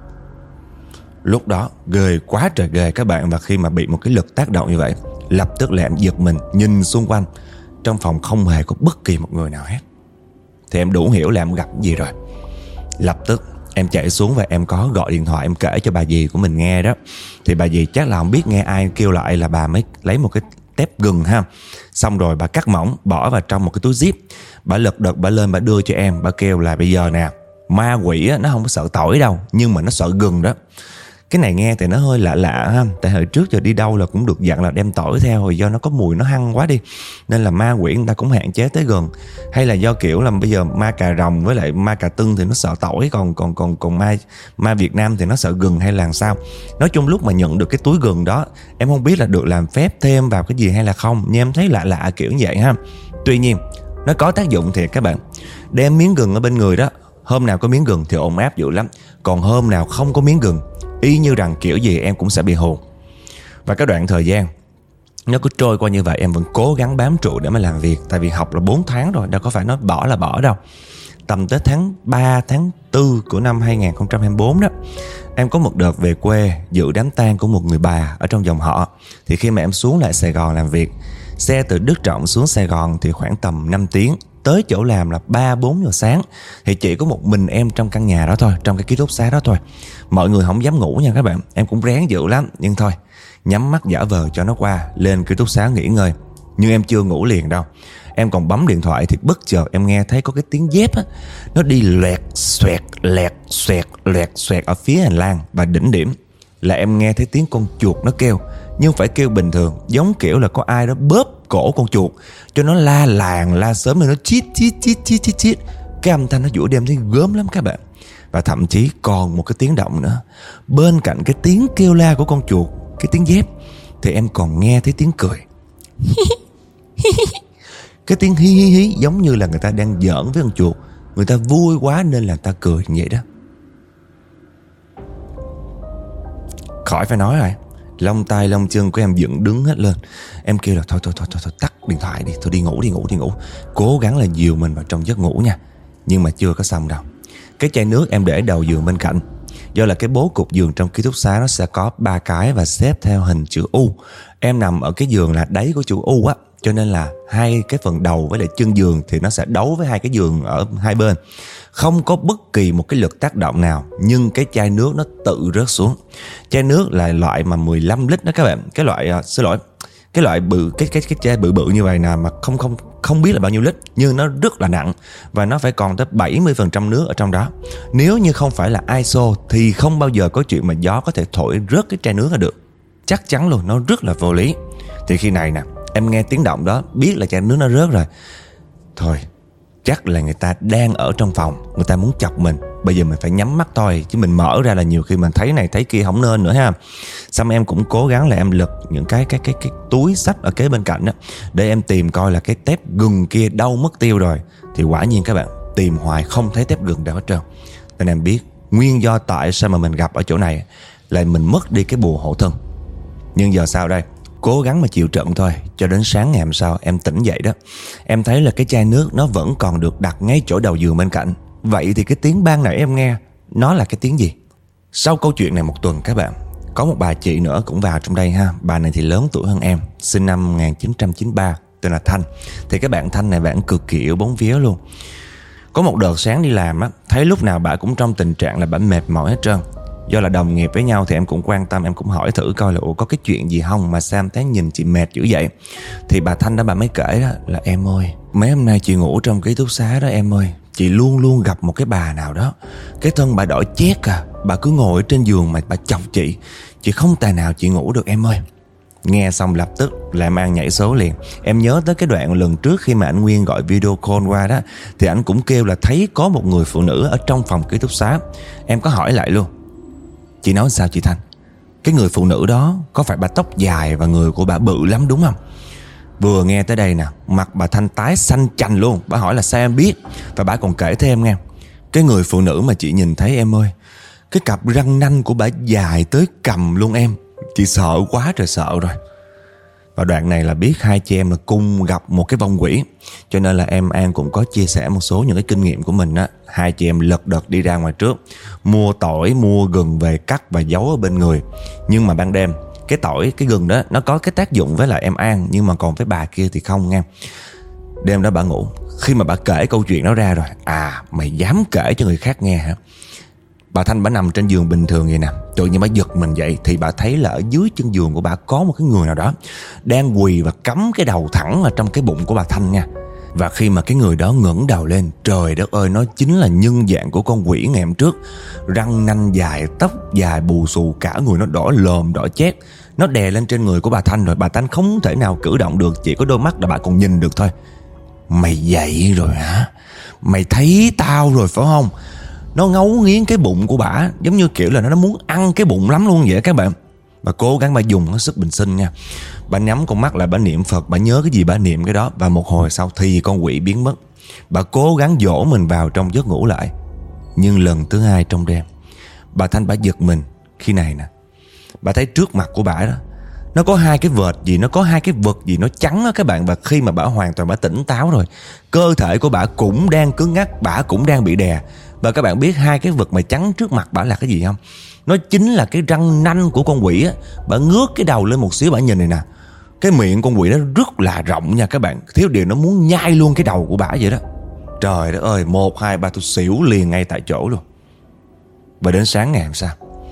Lúc đó ghê quá trời ghê các bạn. Và khi mà bị một cái lực tác động như vậy, lập tức là em giật mình, nhìn xung quanh. Trong phòng không hề có bất kỳ một người nào hết. Thì em đủ hiểu là em gặp gì rồi. Lập tức em chạy xuống và em có gọi điện thoại, em kể cho bà dì của mình nghe đó. Thì bà dì chắc là không biết nghe ai kêu lại, là bà mới lấy một cái tép gừng ha. Xong rồi bà cắt mỏng, bỏ vào trong một cái túi zip. Bà lật đật, bà lên, bà đưa cho em. Bà kêu là bây giờ nè, ma quỷ á, nó không có sợ tỏi đâu, nhưng mà nó sợ gừng đó. Cái này nghe thì nó hơi lạ lạ ha. Tại hồi trước giờ đi đâu là cũng được dặn là đem tỏi theo, rồi do nó có mùi nó hăng quá đi, nên là ma quỷ người ta cũng hạn chế tới gần. Hay là do kiểu là bây giờ ma cà rồng với lại ma cà tưng thì nó sợ tỏi, còn còn còn còn ma ma Việt Nam thì nó sợ gừng hay là sao. Nói chung lúc mà nhận được cái túi gừng đó, em không biết là được làm phép thêm vào cái gì hay là không, nhưng em thấy lạ lạ kiểu như vậy ha. Tuy nhiên nó có tác dụng thiệt các bạn. Đem miếng gừng ở bên người đó, hôm nào có miếng gừng thì ổn áp dữ lắm. Còn hôm nào không có miếng gừng, y như rằng kiểu gì em cũng sẽ bị hù. Và cái đoạn thời gian nó cứ trôi qua như vậy, em vẫn cố gắng bám trụ để mà làm việc. Tại vì học là bốn tháng rồi, đâu có phải nói bỏ là bỏ đâu. Tầm tới tháng ba, tháng tư của năm hai không hai tư đó, em có một đợt về quê dự đám tang của một người bà ở trong dòng họ. Thì khi mà em xuống lại Sài Gòn làm việc, xe từ Đức Trọng xuống Sài Gòn thì khoảng tầm năm tiếng. Tới chỗ làm là ba bốn giờ sáng. Thì chỉ có một mình em trong căn nhà đó thôi, trong cái ký túc xá đó thôi. Mọi người không dám ngủ nha các bạn. Em cũng ráng dữ lắm, nhưng thôi, nhắm mắt giả vờ cho nó qua, lên ký túc xá nghỉ ngơi. Nhưng em chưa ngủ liền đâu. Em còn bấm điện thoại thì bất chợt em nghe thấy có cái tiếng dép á, nó đi loẹt xoẹt lẹt xoẹt lẹt xoẹt ở phía hành lang. Và đỉnh điểm là em nghe thấy tiếng con chuột nó kêu. Nhưng phải kêu bình thường, giống kiểu là có ai đó bóp cổ con chuột cho nó la làng la sớm, rồi nó chít chít chít chít chít chít. Cái âm thanh nó giữa đêm thấy gớm lắm các bạn. Và thậm chí còn một cái tiếng động nữa. Bên cạnh cái tiếng kêu la của con chuột, cái tiếng dép, thì em còn nghe thấy tiếng cười. Cái tiếng hí hí hí giống như là người ta đang giỡn với con chuột. Người ta vui quá nên là người ta cười như vậy đó. Khỏi phải nói rồi, Lông tay lông chân của em dựng đứng hết lên. Em kêu là thôi thôi thôi thôi, thôi tắt điện thoại đi, thôi đi ngủ đi ngủ đi ngủ. Cố gắng là dìu mình vào trong giấc ngủ nha. Nhưng mà chưa có xong đâu. Cái chai nước em để đầu giường bên cạnh. Do là cái bố cục giường trong ký túc xá nó sẽ có ba cái và xếp theo hình chữ U. Em nằm ở cái giường là đáy của chữ U á, cho nên là hai cái phần đầu với lại chân giường thì nó sẽ đấu với hai cái giường ở hai bên. Không có bất kỳ một cái lực tác động nào, nhưng cái chai nước nó tự rớt xuống. Chai nước là loại mà mười lăm lít đó các bạn. Cái loại, uh, xin lỗi, cái loại bự, cái cái cái chai bự bự như vậy nè, mà không không không biết là bao nhiêu lít, nhưng nó rất là nặng và nó phải còn tới bảy mươi phần trăm nước ở trong đó. Nếu như không phải là i ét o thì không bao giờ có chuyện mà gió có thể thổi rớt cái chai nước ra được. Chắc chắn luôn, nó rất là vô lý. Thì khi này nè, em nghe tiếng động đó, biết là chai nước nó rớt rồi. Thôi, chắc là người ta đang ở trong phòng, người ta muốn chọc mình. Bây giờ mình phải nhắm mắt thôi, chứ mình mở ra là nhiều khi mình thấy này thấy kia không nên nữa ha. Xong em cũng cố gắng là em lật những cái cái cái cái túi xách ở kế bên cạnh đó, để em tìm coi là cái tép gừng kia đâu mất tiêu rồi. Thì quả nhiên các bạn, tìm hoài không thấy tép gừng đâu hết trơn. Nên em biết nguyên do tại sao mà mình gặp ở chỗ này là mình mất đi cái bùa hộ thân. Nhưng giờ sao đây? Cố gắng mà chịu trận thôi. Cho đến sáng ngày hôm sau em tỉnh dậy đó, em thấy là cái chai nước nó vẫn còn được đặt ngay chỗ đầu giường bên cạnh. Vậy thì cái tiếng ban nãy em nghe, nó là cái tiếng gì? Sau câu chuyện này một tuần các bạn, có một bà chị nữa cũng vào trong đây ha. Bà này thì lớn tuổi hơn em, sinh năm một nghìn chín trăm chín mươi ba, tên là Thanh. Thì cái bạn Thanh này bạn cực kỳ yêu bóng vía luôn. Có một đợt sáng đi làm á, thấy lúc nào bà cũng trong tình trạng là bà mệt mỏi hết trơn. Do là đồng nghiệp với nhau thì em cũng quan tâm, em cũng hỏi thử coi là ủa có cái chuyện gì không mà sao em thấy nhìn chị mệt dữ vậy. Thì bà Thanh đó bà mới kể đó là em ơi, mấy hôm nay chị ngủ trong ký túc xá đó em ơi, chị luôn luôn gặp một cái bà nào đó, cái thân bà đỏ chét à, bà cứ ngồi ở trên giường mà bà chọc chị, chị không tài nào chị ngủ được em ơi. Nghe xong lập tức là em An nhảy số liền. Em nhớ tới cái đoạn lần trước khi mà anh Nguyên gọi video call qua đó, thì anh cũng kêu là thấy có một người phụ nữ ở trong phòng ký túc xá. Em có hỏi lại luôn, chị nói sao chị Thanh? Cái người phụ nữ đó có phải bà tóc dài và người của bà bự lắm đúng không? Vừa nghe tới đây nè, mặt bà Thanh tái xanh chành luôn. Bà hỏi là sao em biết? Và bà còn kể thêm nghe, cái người phụ nữ mà chị nhìn thấy em ơi, cái cặp răng nanh của bà dài tới cằm luôn em. Chị sợ quá trời sợ rồi. Và đoạn này là biết hai chị em là cùng gặp một cái vong quỷ, cho nên là em An cũng có chia sẻ một số những cái kinh nghiệm của mình á. Hai chị em lật đật đi ra ngoài trước, mua tỏi, mua gừng về cắt và giấu ở bên người. Nhưng mà ban đêm, cái tỏi, cái gừng đó nó có cái tác dụng với lại em An, nhưng mà còn với bà kia thì không nha. Đêm đó bà ngủ, khi mà bà kể câu chuyện đó ra rồi, à mày dám kể cho người khác nghe hả? Bà Thanh bà nằm trên giường bình thường vậy nè, tự nhiên bà giật mình dậy thì bà thấy là ở dưới chân giường của bà có một cái người nào đó đang quỳ và cắm cái đầu thẳng vào trong cái bụng của bà Thanh nha. Và khi mà cái người đó ngẩng đầu lên, trời đất ơi, nó chính là nhân dạng của con quỷ ngày hôm trước. Răng nanh dài, tóc dài bù xù, cả người nó đỏ lòm, đỏ chét. Nó đè lên trên người của bà Thanh rồi. Bà Thanh không thể nào cử động được, chỉ có đôi mắt là bà còn nhìn được thôi. Mày dậy rồi hả? Mày thấy tao rồi phải không? Nó ngấu nghiến cái bụng của bà, giống như kiểu là nó muốn ăn cái bụng lắm luôn vậy các bạn. Bà cố gắng bà dùng hết sức bình sinh nha. Bà nhắm con mắt lại, bà niệm Phật, bà nhớ cái gì bà niệm cái đó. Và một hồi sau thì con quỷ biến mất. Bà cố gắng dỗ mình vào trong giấc ngủ lại. Nhưng lần thứ hai trong đêm, bà Thanh bà giật mình. Khi này nè, bà thấy trước mặt của bà đó, nó có hai cái vệt gì, nó có hai cái vật gì nó trắng đó các bạn. Và khi mà bà hoàn toàn bà tỉnh táo rồi, cơ thể của bà cũng đang cứng ngắc, bà cũng đang bị đè. Và các bạn biết hai cái vật mà trắng trước mặt bà là cái gì không? Nó chính là cái răng nanh của con quỷ á. Bà ngước cái đầu lên một xíu, bà nhìn này nè, cái miệng con quỷ đó rất là rộng nha các bạn. Thiếu điều nó muốn nhai luôn cái đầu của bà vậy đó. Trời đất ơi, một, hai, ba tôi xỉu liền ngay tại chỗ luôn. Và đến sáng ngày hôm sau,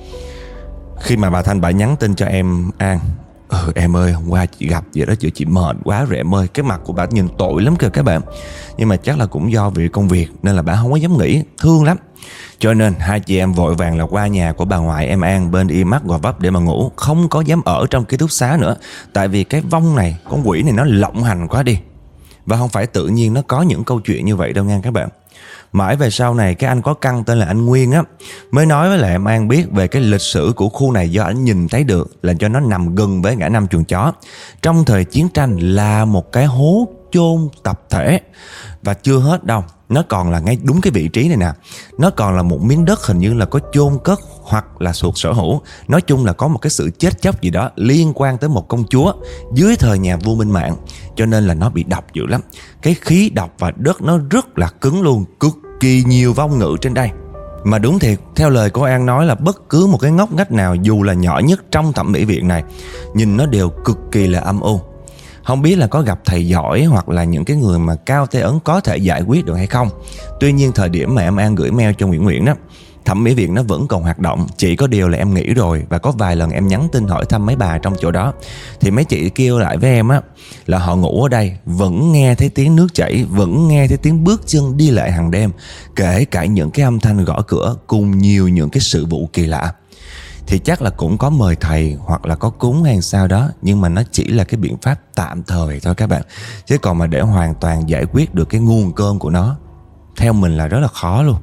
khi mà bà Thanh bà nhắn tin cho em An, Ừ em ơi, hôm qua chị gặp vậy đó, chị, chị mệt quá rồi em ơi. Cái mặt của bà nhìn tội lắm kìa các bạn. Nhưng mà chắc là cũng do vì công việc nên là bà không có dám nghĩ, thương lắm. Cho nên hai chị em vội vàng là qua nhà của bà ngoại em An bên y mắt Gò Vấp để mà ngủ. Không có dám ở trong ký túc xá nữa. Tại vì cái vong này, con quỷ này nó lộng hành quá đi. Và không phải tự nhiên nó có những câu chuyện như vậy đâu nha các bạn. Mãi về sau này, cái anh có căn tên là anh Nguyên á mới nói với lại em An biết về cái lịch sử của khu này, do anh nhìn thấy được là cho nó nằm gần với ngã năm Chuồng Chó. Trong thời chiến tranh là một cái hố chôn tập thể. Và chưa hết đâu, Nó còn là ngay đúng cái vị trí này nè. Nó còn là một miếng đất hình như là có chôn cất hoặc là thuộc sở hữu. Nói chung là có một cái sự chết chóc gì đó liên quan tới một công chúa dưới thời nhà vua Minh Mạng. Cho nên là nó bị độc dữ lắm. Cái khí độc và đất nó rất là cứng luôn, cực kỳ nhiều vong ngự trên đây. Mà đúng thiệt, theo lời cô An nói là bất cứ một cái ngóc ngách nào dù là nhỏ nhất trong thẩm mỹ viện này, nhìn nó đều cực kỳ là âm u. Không biết là có gặp thầy giỏi hoặc là những cái người mà cao tay ấn có thể giải quyết được hay không. Tuy nhiên thời điểm mà em An gửi mail cho Nguyễn Nguyễn đó, thẩm mỹ viện nó vẫn còn hoạt động. Chỉ có điều là em nghỉ rồi. Và có vài lần em nhắn tin hỏi thăm mấy bà trong chỗ đó, thì mấy chị kêu lại với em á là họ ngủ ở đây, vẫn nghe thấy tiếng nước chảy, vẫn nghe thấy tiếng bước chân đi lại hàng đêm, kể cả những cái âm thanh gõ cửa cùng nhiều những cái sự vụ kỳ lạ. Thì chắc là cũng có mời thầy hoặc là có cúng hay sao đó, nhưng mà nó chỉ là cái biện pháp tạm thời thôi các bạn. Chứ còn mà để hoàn toàn giải quyết được cái nguồn cơn của nó, theo mình là rất là khó luôn.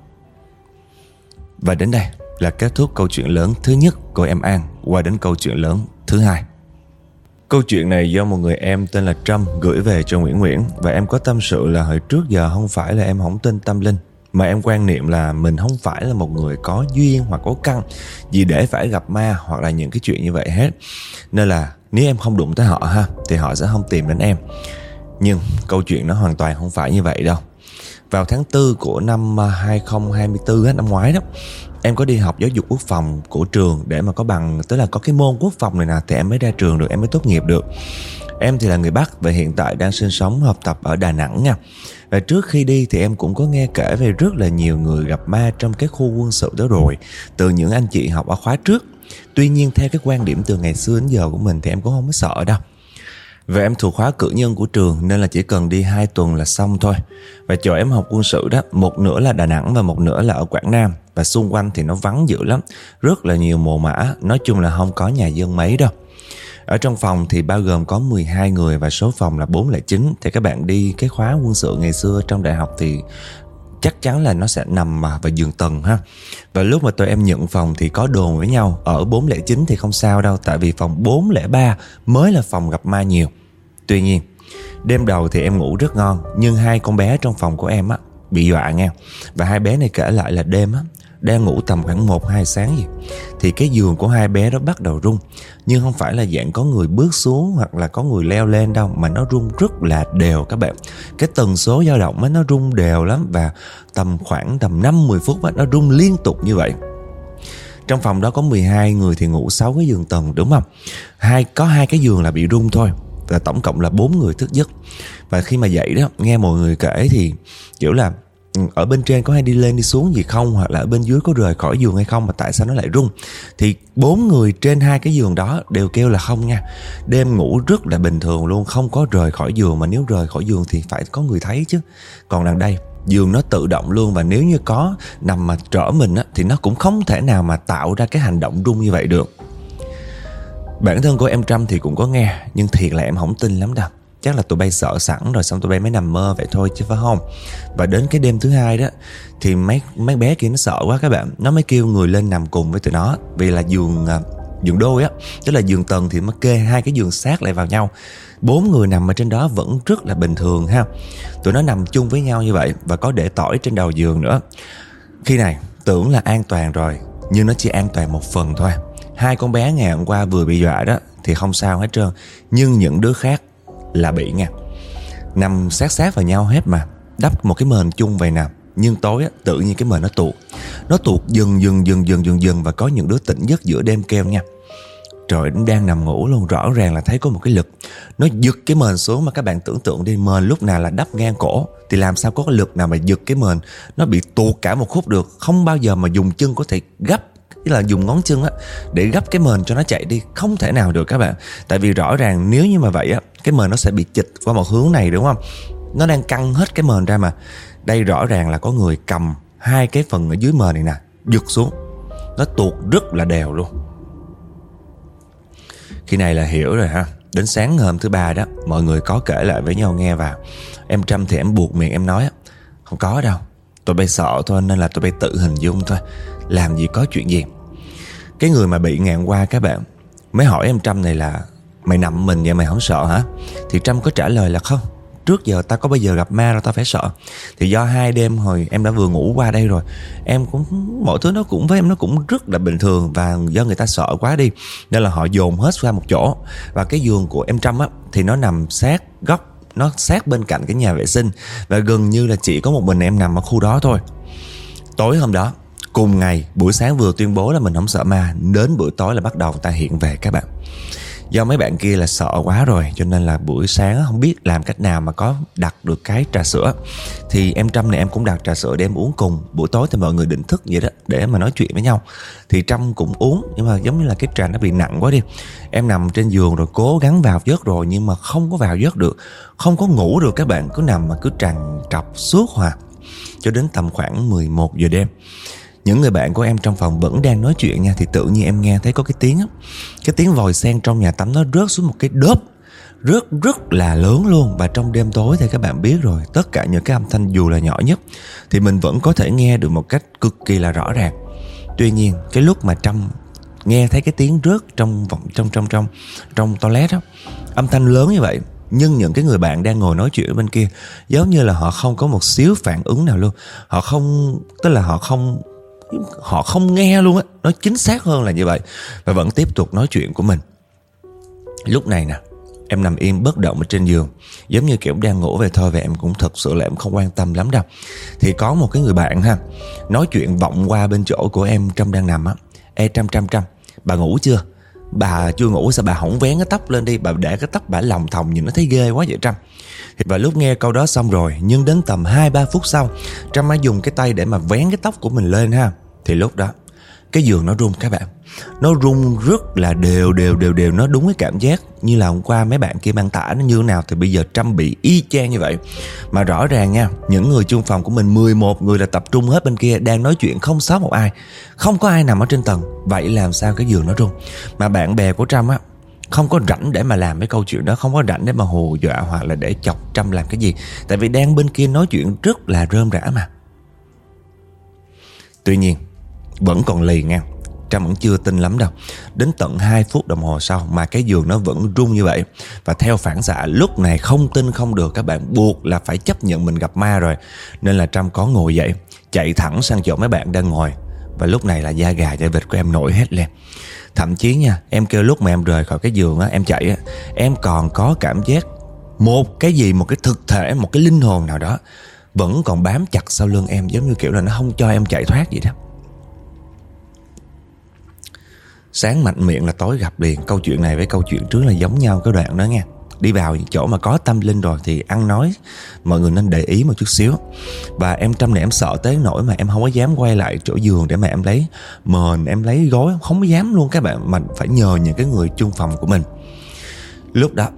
Và đến đây là kết thúc câu chuyện lớn thứ nhất của em An. Qua đến câu chuyện lớn thứ hai. Câu chuyện này do một người em tên là Trâm gửi về cho Nguyễn Nguyễn. Và em có tâm sự là hồi trước giờ không phải là em không tin tâm linh, mà em quan niệm là mình không phải là một người có duyên hoặc có căn gì để phải gặp ma hoặc là những cái chuyện như vậy hết. Nên là nếu em không đụng tới họ ha, thì họ sẽ không tìm đến em. Nhưng câu chuyện nó hoàn toàn không phải như vậy đâu. Vào tháng tư của năm hai không hai tư á, năm ngoái đó, em có đi học giáo dục quốc phòng của trường để mà có bằng, tức là có cái môn quốc phòng này nè, thì em mới ra trường được, em mới tốt nghiệp được. Em thì là người Bắc và hiện tại đang sinh sống học tập ở Đà Nẵng nha. Và trước khi đi thì em cũng có nghe kể về rất là nhiều người gặp ma trong cái khu quân sự đó rồi, từ những anh chị học ở khóa trước. Tuy nhiên theo cái quan điểm từ ngày xưa đến giờ của mình thì em cũng không có sợ đâu. Và em thuộc khóa cử nhân của trường nên là chỉ cần đi hai tuần là xong thôi. Và chỗ em học quân sự đó, một nửa là Đà Nẵng và một nửa là ở Quảng Nam. Và xung quanh thì nó vắng dữ lắm, rất là nhiều mồ mã, nói chung là không có nhà dân mấy đâu. Ở trong phòng thì bao gồm có mười hai người và số phòng là bốn không chín. Thì các bạn đi cái khóa quân sự ngày xưa trong đại học thì chắc chắn là nó sẽ nằm vào giường tầng ha. Và lúc mà tụi em nhận phòng thì có đồn với nhau, ở bốn không chín thì không sao đâu, tại vì phòng bốn không ba mới là phòng gặp ma nhiều. Tuy nhiên đêm đầu thì em ngủ rất ngon, nhưng hai con bé trong phòng của em á bị dọa nha. Và hai bé này kể lại là đêm á, đang ngủ tầm khoảng một hai sáng gì, thì cái giường của hai bé đó bắt đầu rung. Nhưng không phải là dạng có người bước xuống hoặc là có người leo lên đâu, mà nó rung rất là đều các bạn. Cái tần số dao động á, nó rung đều lắm. Và tầm khoảng tầm năm mười phút á, nó rung liên tục như vậy. Trong phòng đó có mười hai người thì ngủ sáu cái giường tầng đúng không? Hai, có hai cái giường là bị rung thôi. Và tổng cộng là bốn người thức giấc. Và khi mà dậy đó, nghe mọi người kể thì kiểu là ở bên trên có hay đi lên đi xuống gì không, hoặc là ở bên dưới có rời khỏi giường hay không, mà tại sao nó lại rung. Thì bốn người trên hai cái giường đó đều kêu là không nha. Đêm ngủ rất là bình thường luôn, không có rời khỏi giường. Mà nếu rời khỏi giường thì phải có người thấy chứ. Còn đằng đây giường nó tự động luôn. Và nếu như có nằm mà trở mình á, thì nó cũng không thể nào mà tạo ra cái hành động rung như vậy được. Bản thân của em Trâm thì cũng có nghe, nhưng thiệt là em không tin lắm đâu. Chắc là tụi bay sợ sẵn rồi, xong tụi bay mới nằm mơ vậy thôi chứ phải không. Và đến cái đêm thứ hai đó thì mấy mấy bé kia nó sợ quá các bạn. Nó mới kêu người lên nằm cùng với tụi nó. Vì là giường giường đôi á, tức là giường tầng thì nó kê hai cái giường sát lại vào nhau. Bốn người nằm ở trên đó vẫn rất là bình thường ha. Tụi nó nằm chung với nhau như vậy. Và có để tỏi trên đầu giường nữa. Khi này tưởng là an toàn rồi, nhưng nó chỉ an toàn một phần thôi. Hai con bé ngày hôm qua vừa bị dọa đó thì không sao hết trơn, nhưng những đứa khác là bị nha. Nằm sát sát vào nhau hết mà, đắp một cái mền chung vậy nè. Nhưng tối á, tự nhiên cái mền nó tuột. Nó tuột dần dần dần dần dần dần. Và có những đứa tỉnh giấc giữa đêm kêu nha. Trời, nó đang nằm ngủ luôn, rõ ràng là thấy có một cái lực nó giật cái mền xuống. Mà các bạn tưởng tượng đi, mền lúc nào là đắp ngang cổ, thì làm sao có cái lực nào mà giật cái mền nó bị tuột cả một khúc được. Không bao giờ mà dùng chân có thể gấp, tức là dùng ngón chân á để gấp cái mền cho nó chạy đi, không thể nào được các bạn. Tại vì rõ ràng nếu như mà vậy á, cái mền nó sẽ bị chịch qua một hướng này đúng không? Nó đang căng hết cái mền ra mà. Đây rõ ràng là có người cầm hai cái phần ở dưới mền này nè, giật xuống. Nó tuột rất là đều luôn. Khi này là hiểu rồi ha. Đến sáng hôm thứ ba đó, mọi người có kể lại với nhau nghe vào. Em Trâm thì em buộc miệng em nói không có đâu, tụi bay sợ thôi, nên là tụi bay tự hình dung thôi, làm gì có chuyện gì. Cái người mà bị ngày hôm qua các bạn mới hỏi em Trâm này là mày nằm mình vậy mày không sợ hả? Thì Trâm có trả lời là không, trước giờ tao có bao giờ gặp ma đâu, tao phải sợ. Thì do hai đêm hồi em đã vừa ngủ qua đây rồi, em cũng mọi thứ nó cũng với em nó cũng rất là bình thường, và do người ta sợ quá đi nên là họ dồn hết ra một chỗ. Và cái giường của em Trâm á thì nó nằm sát góc, nó sát bên cạnh cái nhà vệ sinh, và gần như là chỉ có một mình em nằm ở khu đó thôi. Tối hôm đó, cùng ngày, buổi sáng vừa tuyên bố là mình không sợ ma, đến buổi tối là bắt đầu ta hiện về các bạn. Do mấy bạn kia là sợ quá rồi, cho nên là buổi sáng không biết làm cách nào mà có đặt được cái trà sữa. Thì em Trâm này em cũng đặt trà sữa để em uống cùng. Buổi tối thì mọi người định thức vậy đó, để mà nói chuyện với nhau. Thì Trâm cũng uống, nhưng mà giống như là cái trà nó bị nặng quá đi. Em nằm trên giường rồi cố gắng vào giấc rồi, nhưng mà không có vào giấc được, không có ngủ được các bạn. Cứ nằm mà cứ trằn trọc suốt hòa. Cho đến tầm khoảng mười một giờ đêm, những người bạn của em trong phòng vẫn đang nói chuyện nha, thì tự nhiên em nghe thấy có cái tiếng á, cái tiếng vòi sen trong nhà tắm nó rớt xuống một cái đớp rất rất là lớn luôn. Và trong đêm tối thì các bạn biết rồi, tất cả những cái âm thanh dù là nhỏ nhất thì mình vẫn có thể nghe được một cách cực kỳ là rõ ràng. Tuy nhiên cái lúc mà Trâm nghe thấy cái tiếng rớt trong vòng trong trong trong trong toilet á, âm thanh lớn như vậy, nhưng những cái người bạn đang ngồi nói chuyện ở bên kia giống như là họ không có một xíu phản ứng nào luôn. Họ không, tức là họ không Họ không nghe luôn á, nói chính xác hơn là như vậy, và vẫn tiếp tục nói chuyện của mình. Lúc này nè, em nằm im bất động ở trên giường, giống như kiểu đang ngủ về thôi, và em cũng thật sự là em không quan tâm lắm đâu. Thì có một cái người bạn ha, nói chuyện vọng qua bên chỗ của em Trâm đang nằm á: Ê Trâm Trâm Trâm, bà ngủ chưa? Bà chưa ngủ sao bà không vén cái tóc lên đi, bà để cái tóc bả lòng thòng nhìn nó thấy ghê quá vậy Trâm. Và lúc nghe câu đó xong rồi, nhưng đến tầm hai ba phút sau, Trâm mới dùng cái tay để mà vén cái tóc của mình lên ha. Thì lúc đó cái giường nó rung các bạn. Nó rung rất là đều đều đều đều. Nó đúng cái cảm giác như là hôm qua mấy bạn kia mang tả nó như thế nào, thì bây giờ Trâm bị y chang như vậy. Mà rõ ràng nha, những người chung phòng của mình mười một người là tập trung hết bên kia, đang nói chuyện không sót một ai, không có ai nằm ở trên tầng. Vậy làm sao cái giường nó rung? Mà bạn bè của Trâm á không có rảnh để mà làm cái câu chuyện đó, không có rảnh để mà hù dọa hoặc là để chọc Trâm làm cái gì, tại vì đang bên kia nói chuyện rất là rơm rã mà. Tuy nhiên vẫn còn lì nha, Trâm vẫn chưa tin lắm đâu. Đến tận hai phút đồng hồ sau mà cái giường nó vẫn rung như vậy. Và theo phản xạ lúc này không tin không được các bạn, buộc là phải chấp nhận mình gặp ma rồi. Nên là Trâm có ngồi dậy, chạy thẳng sang chỗ mấy bạn đang ngồi. Và lúc này là da gà da vịt của em nổi hết lên. Thậm chí nha, em kêu lúc mà em rời khỏi cái giường á, em chạy á, em còn có cảm giác một cái gì, một cái thực thể, một cái linh hồn nào đó vẫn còn bám chặt sau lưng em, giống như kiểu là nó không cho em chạy thoát vậy đó. Sáng mạnh miệng là tối gặp liền. Câu chuyện này với câu chuyện trước là giống nhau cái đoạn đó nha. Đi vào những chỗ mà có tâm linh rồi thì ăn nói mọi người nên để ý một chút xíu. Và em Trâm này em sợ tới nỗi mà em không có dám quay lại chỗ giường để mà em lấy mền, em lấy gối, không có dám luôn các bạn. Mình phải nhờ những cái người chung phòng của mình. Lúc đó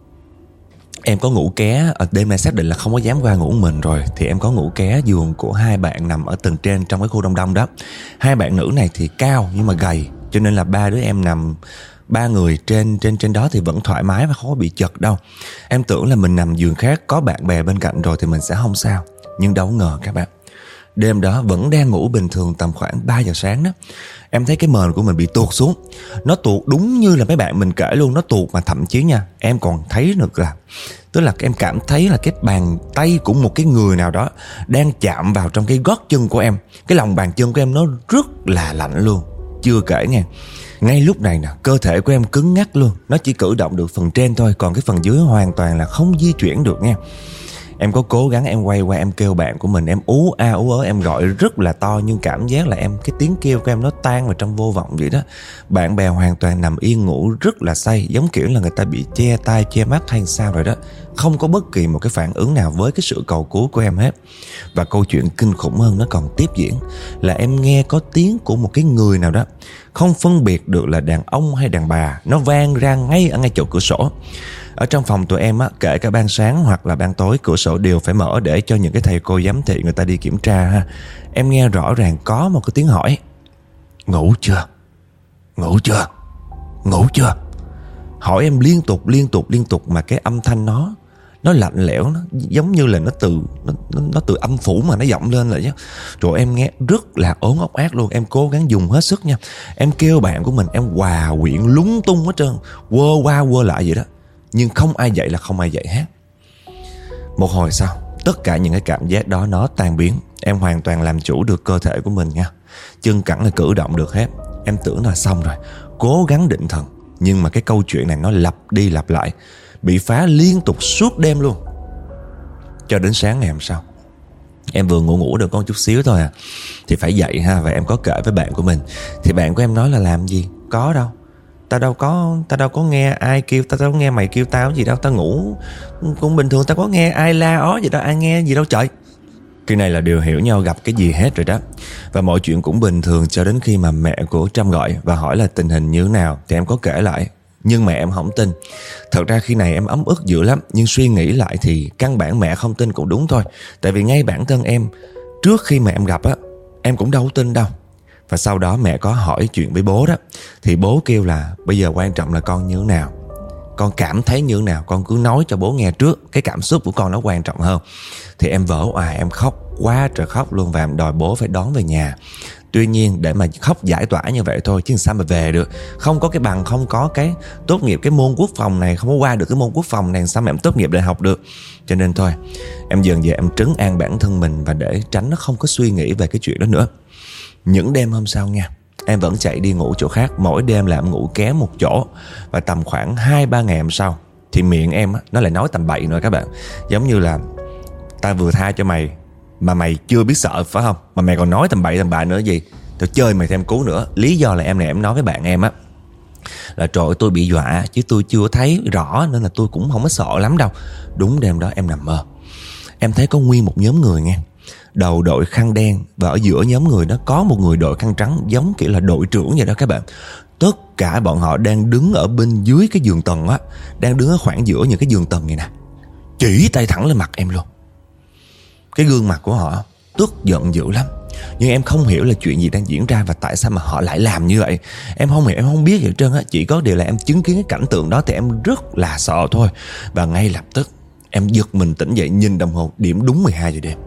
em có ngủ ké, ở đêm nay xác định là không có dám qua ngủ mình rồi, thì em có ngủ ké giường của hai bạn nằm ở tầng trên trong cái khu đông đông đó. Hai bạn nữ này thì cao nhưng mà gầy, cho nên là ba đứa em nằm, ba người trên trên trên đó thì vẫn thoải mái và không có bị chật đâu. Em tưởng là mình nằm giường khác có bạn bè bên cạnh rồi thì mình sẽ không sao, nhưng đâu ngờ các bạn. Đêm đó vẫn đang ngủ bình thường, tầm khoảng ba giờ sáng đó, em thấy cái mền của mình bị tuột xuống. Nó tuột đúng như là mấy bạn mình kể luôn. Nó tuột mà thậm chí nha, em còn thấy được là, tức là em cảm thấy là cái bàn tay của một cái người nào đó đang chạm vào trong cái gót chân của em. Cái lòng bàn chân của em nó rất là lạnh luôn. Chưa kể nha, ngay lúc này nè, cơ thể của em cứng ngắc luôn. Nó chỉ cử động được phần trên thôi, còn cái phần dưới hoàn toàn là không di chuyển được nha. Em có cố gắng em quay qua em kêu bạn của mình, em ú a ú ớ, em gọi rất là to, nhưng cảm giác là em, cái tiếng kêu của em nó tan vào trong vô vọng vậy đó. Bạn bè hoàn toàn nằm yên ngủ rất là say, giống kiểu là người ta bị che tai che mắt hay sao rồi đó. Không có bất kỳ một cái phản ứng nào với cái sự cầu cứu của em hết. Và câu chuyện kinh khủng hơn nó còn tiếp diễn, là em nghe có tiếng của một cái người nào đó, không phân biệt được là đàn ông hay đàn bà, nó vang ra ngay ở ngay chỗ cửa sổ. Ở trong phòng tụi em á, kể cả ban sáng hoặc là ban tối, cửa sổ đều phải mở để cho những cái thầy cô giám thị người ta đi kiểm tra ha. Em nghe rõ ràng có một cái tiếng hỏi: ngủ chưa? Ngủ chưa? Ngủ chưa? Hỏi em liên tục liên tục liên tục, mà cái âm thanh nó nó lạnh lẽo, nó giống như là nó từ nó, nó, nó từ âm phủ mà nó vọng lên lại chứ. Rồi em nghe rất là ớn ốc ác luôn. Em cố gắng dùng hết sức nha. Em kêu bạn của mình, em hòa quyện lúng tung hết trơn, quơ qua quơ lại vậy đó, nhưng không ai dậy là không ai dậy hết. Một hồi sau, tất cả những cái cảm giác đó nó tan biến. Em hoàn toàn làm chủ được cơ thể của mình nha. Chân cẳng là cử động được hết. Em tưởng là xong rồi, cố gắng định thần. Nhưng mà cái câu chuyện này nó lặp đi lặp lại, bị phá liên tục suốt đêm luôn. Cho đến sáng ngày hôm sau, em vừa ngủ ngủ được có một chút xíu thôi à, thì phải dậy ha. Và em có kể với bạn của mình. Thì bạn của em nói là làm gì? Có đâu, Tao đâu có Tao đâu có nghe ai kêu, Tao đâu có nghe mày kêu tao gì đâu. Tao ngủ cũng bình thường, tao có nghe ai la ó gì đâu, ai nghe gì đâu trời. Cái này là điều hiểu nhau gặp cái gì hết rồi đó. Và mọi chuyện cũng bình thường cho đến khi mà mẹ của Trâm gọi và hỏi là tình hình như thế nào. Thì em có kể lại, nhưng mẹ em không tin. Thật ra khi này em ấm ức dữ lắm, nhưng suy nghĩ lại thì căn bản mẹ không tin cũng đúng thôi. Tại vì ngay bản thân em, trước khi mà em gặp á, em cũng đâu có tin đâu. Và sau đó mẹ có hỏi chuyện với bố đó, thì bố kêu là bây giờ quan trọng là con như thế nào, con cảm thấy như thế nào, con cứ nói cho bố nghe trước. Cái cảm xúc của con nó quan trọng hơn. Thì em vỡ òa, em khóc quá trời khóc luôn. Và em đòi bố phải đón về nhà. Tuy nhiên để mà khóc giải tỏa như vậy thôi, chứ sao mà về được. Không có cái bằng, không có cái tốt nghiệp cái môn quốc phòng này, không có qua được cái môn quốc phòng này, sao mà em tốt nghiệp đại học được. Cho nên thôi, em dần dần em trấn an bản thân mình, và để tránh nó không có suy nghĩ về cái chuyện đó nữa. Những đêm hôm sau nha, em vẫn chạy đi ngủ chỗ khác. Mỗi đêm là em ngủ ké một chỗ. Và tầm khoảng hai ba ngày hôm sau thì miệng em á, nó lại nói tầm bậy nữa các bạn. Giống như là tao vừa tha cho mày mà mày chưa biết sợ phải không, mà mày còn nói tầm bậy tầm bạ nữa gì. Tao chơi mày thêm cú nữa. Lý do là em này em nói với bạn em á là trời ơi, tôi bị dọa chứ tôi chưa thấy rõ, nên là tôi cũng không có sợ lắm đâu. Đúng đêm đó em nằm mơ, em thấy có nguyên một nhóm người nghe, đầu đội khăn đen, và ở giữa nhóm người đó có một người đội khăn trắng, giống kiểu là đội trưởng vậy đó các bạn. Tất cả bọn họ đang đứng ở bên dưới cái giường tầng á, đang đứng ở khoảng giữa những cái giường tầng này nè, chỉ tay thẳng lên mặt em luôn. Cái gương mặt của họ tức giận dữ lắm. Nhưng em không hiểu là chuyện gì đang diễn ra và tại sao mà họ lại làm như vậy. Em không hiểu, em không biết gì hết trơn á. Chỉ có điều là em chứng kiến cái cảnh tượng đó thì em rất là sợ thôi. Và ngay lập tức em giật mình tỉnh dậy, nhìn đồng hồ, điểm đúng mười hai giờ đêm.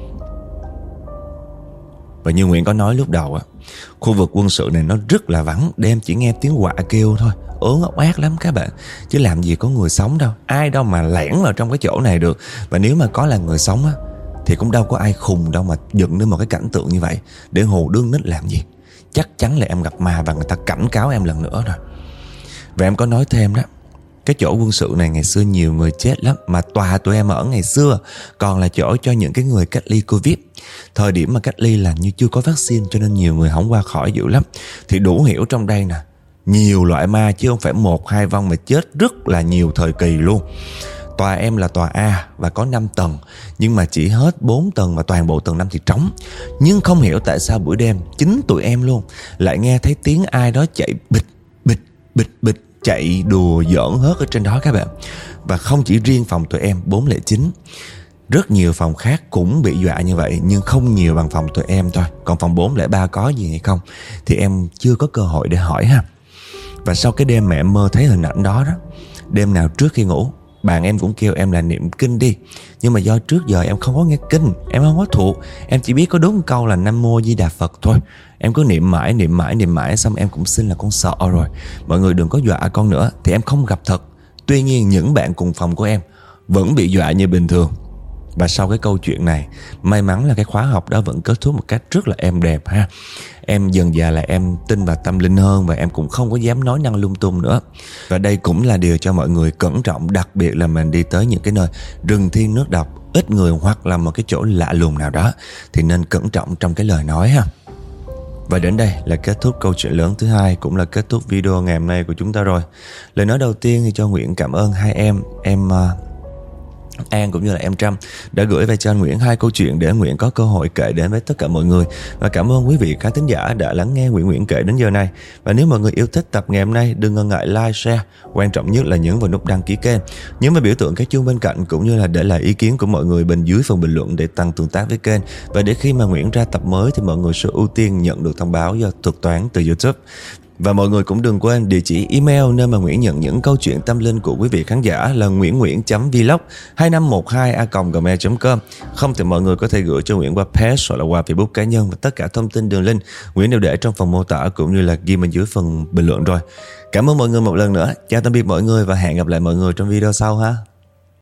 Và như Nguyễn có nói lúc đầu á, khu vực quân sự này nó rất là vắng. Đêm chỉ nghe tiếng quạ kêu thôi, ớn ốc ác lắm các bạn. Chứ làm gì có người sống đâu. Ai đâu mà lẻn vào trong cái chỗ này được. Và nếu mà có là người sống á, thì cũng đâu có ai khùng đâu mà dựng nên một cái cảnh tượng như vậy để hù đương nít làm gì. Chắc chắn là em gặp ma và người ta cảnh cáo em lần nữa rồi. Và em có nói thêm đó, cái chỗ quân sự này ngày xưa nhiều người chết lắm. Mà tòa tụi em ở ngày xưa còn là chỗ cho những cái người cách ly Covid. Thời điểm mà cách ly là như chưa có vaccine, cho nên nhiều người không qua khỏi dữ lắm. Thì đủ hiểu trong đây nè, nhiều loại ma chứ không phải một hai vong, mà chết rất là nhiều thời kỳ luôn. Tòa em là tòa A và có năm tầng, nhưng mà chỉ hết bốn tầng và toàn bộ tầng năm thì trống. Nhưng không hiểu tại sao buổi đêm chính tụi em luôn lại nghe thấy tiếng ai đó chạy bịch bịch bịch bịch, chạy đùa giỡn hớt ở trên đó các bạn. Và không chỉ riêng phòng tụi em bốn không chín, rất nhiều phòng khác cũng bị dọa như vậy, nhưng không nhiều bằng phòng tụi em thôi. Còn phòng bốn không ba có gì hay không thì em chưa có cơ hội để hỏi ha. Và sau cái đêm mẹ em mơ thấy hình ảnh đó đó, đêm nào trước khi ngủ bạn em cũng kêu em là niệm kinh đi. Nhưng mà do trước giờ em không có nghe kinh, em không có thuộc, em chỉ biết có đúng câu là Nam Mô Di Đà Phật thôi. Em cứ niệm mãi, niệm mãi, niệm mãi. Xong em cũng xin là con sợ rồi, mọi người đừng có dọa con nữa. Thì em không gặp thật. Tuy nhiên những bạn cùng phòng của em vẫn bị dọa như bình thường. Và sau cái câu chuyện này, may mắn là cái khóa học đó vẫn kết thúc một cách rất là êm đẹp ha. Em dần dà là em tin vào tâm linh hơn, và em cũng không có dám nói năng lung tung nữa. Và đây cũng là điều cho mọi người cẩn trọng, đặc biệt là mình đi tới những cái nơi rừng thiên nước độc, ít người, hoặc là một cái chỗ lạ lùng nào đó, thì nên cẩn trọng trong cái lời nói ha. Và đến đây là kết thúc câu chuyện lớn thứ hai, cũng là kết thúc video ngày hôm nay của chúng ta rồi. Lời nói đầu tiên thì cho Nguyễn cảm ơn hai em, em... Uh, An cũng như là em Trâm đã gửi về cho anh Nguyễn hai câu chuyện để anh Nguyễn có cơ hội kể đến với tất cả mọi người. Và cảm ơn quý vị khán thính giả đã lắng nghe Nguyễn Nguyễn kể đến giờ này. Và nếu mọi người yêu thích tập ngày hôm nay, đừng ngần ngại like, share. Quan trọng nhất là nhấn vào nút đăng ký kênh, nhấn vào biểu tượng cái chuông bên cạnh, cũng như là để lại ý kiến của mọi người bên dưới phần bình luận để tăng tương tác với kênh. Và để khi mà Nguyễn ra tập mới thì mọi người sẽ ưu tiên nhận được thông báo do thuật toán từ YouTube. Và mọi người cũng đừng quên địa chỉ email nơi mà Nguyễn nhận những câu chuyện tâm linh của quý vị khán giả là nguyễn chấm vlog hai năm một hai a còng gmail chấm com. Không thì mọi người có thể gửi cho Nguyễn qua page hoặc là qua Facebook cá nhân, và tất cả thông tin đường link Nguyễn đều để trong phần mô tả cũng như là ghi bên dưới phần bình luận rồi. Cảm ơn mọi người một lần nữa. Chào tạm biệt mọi người và hẹn gặp lại mọi người trong video sau ha.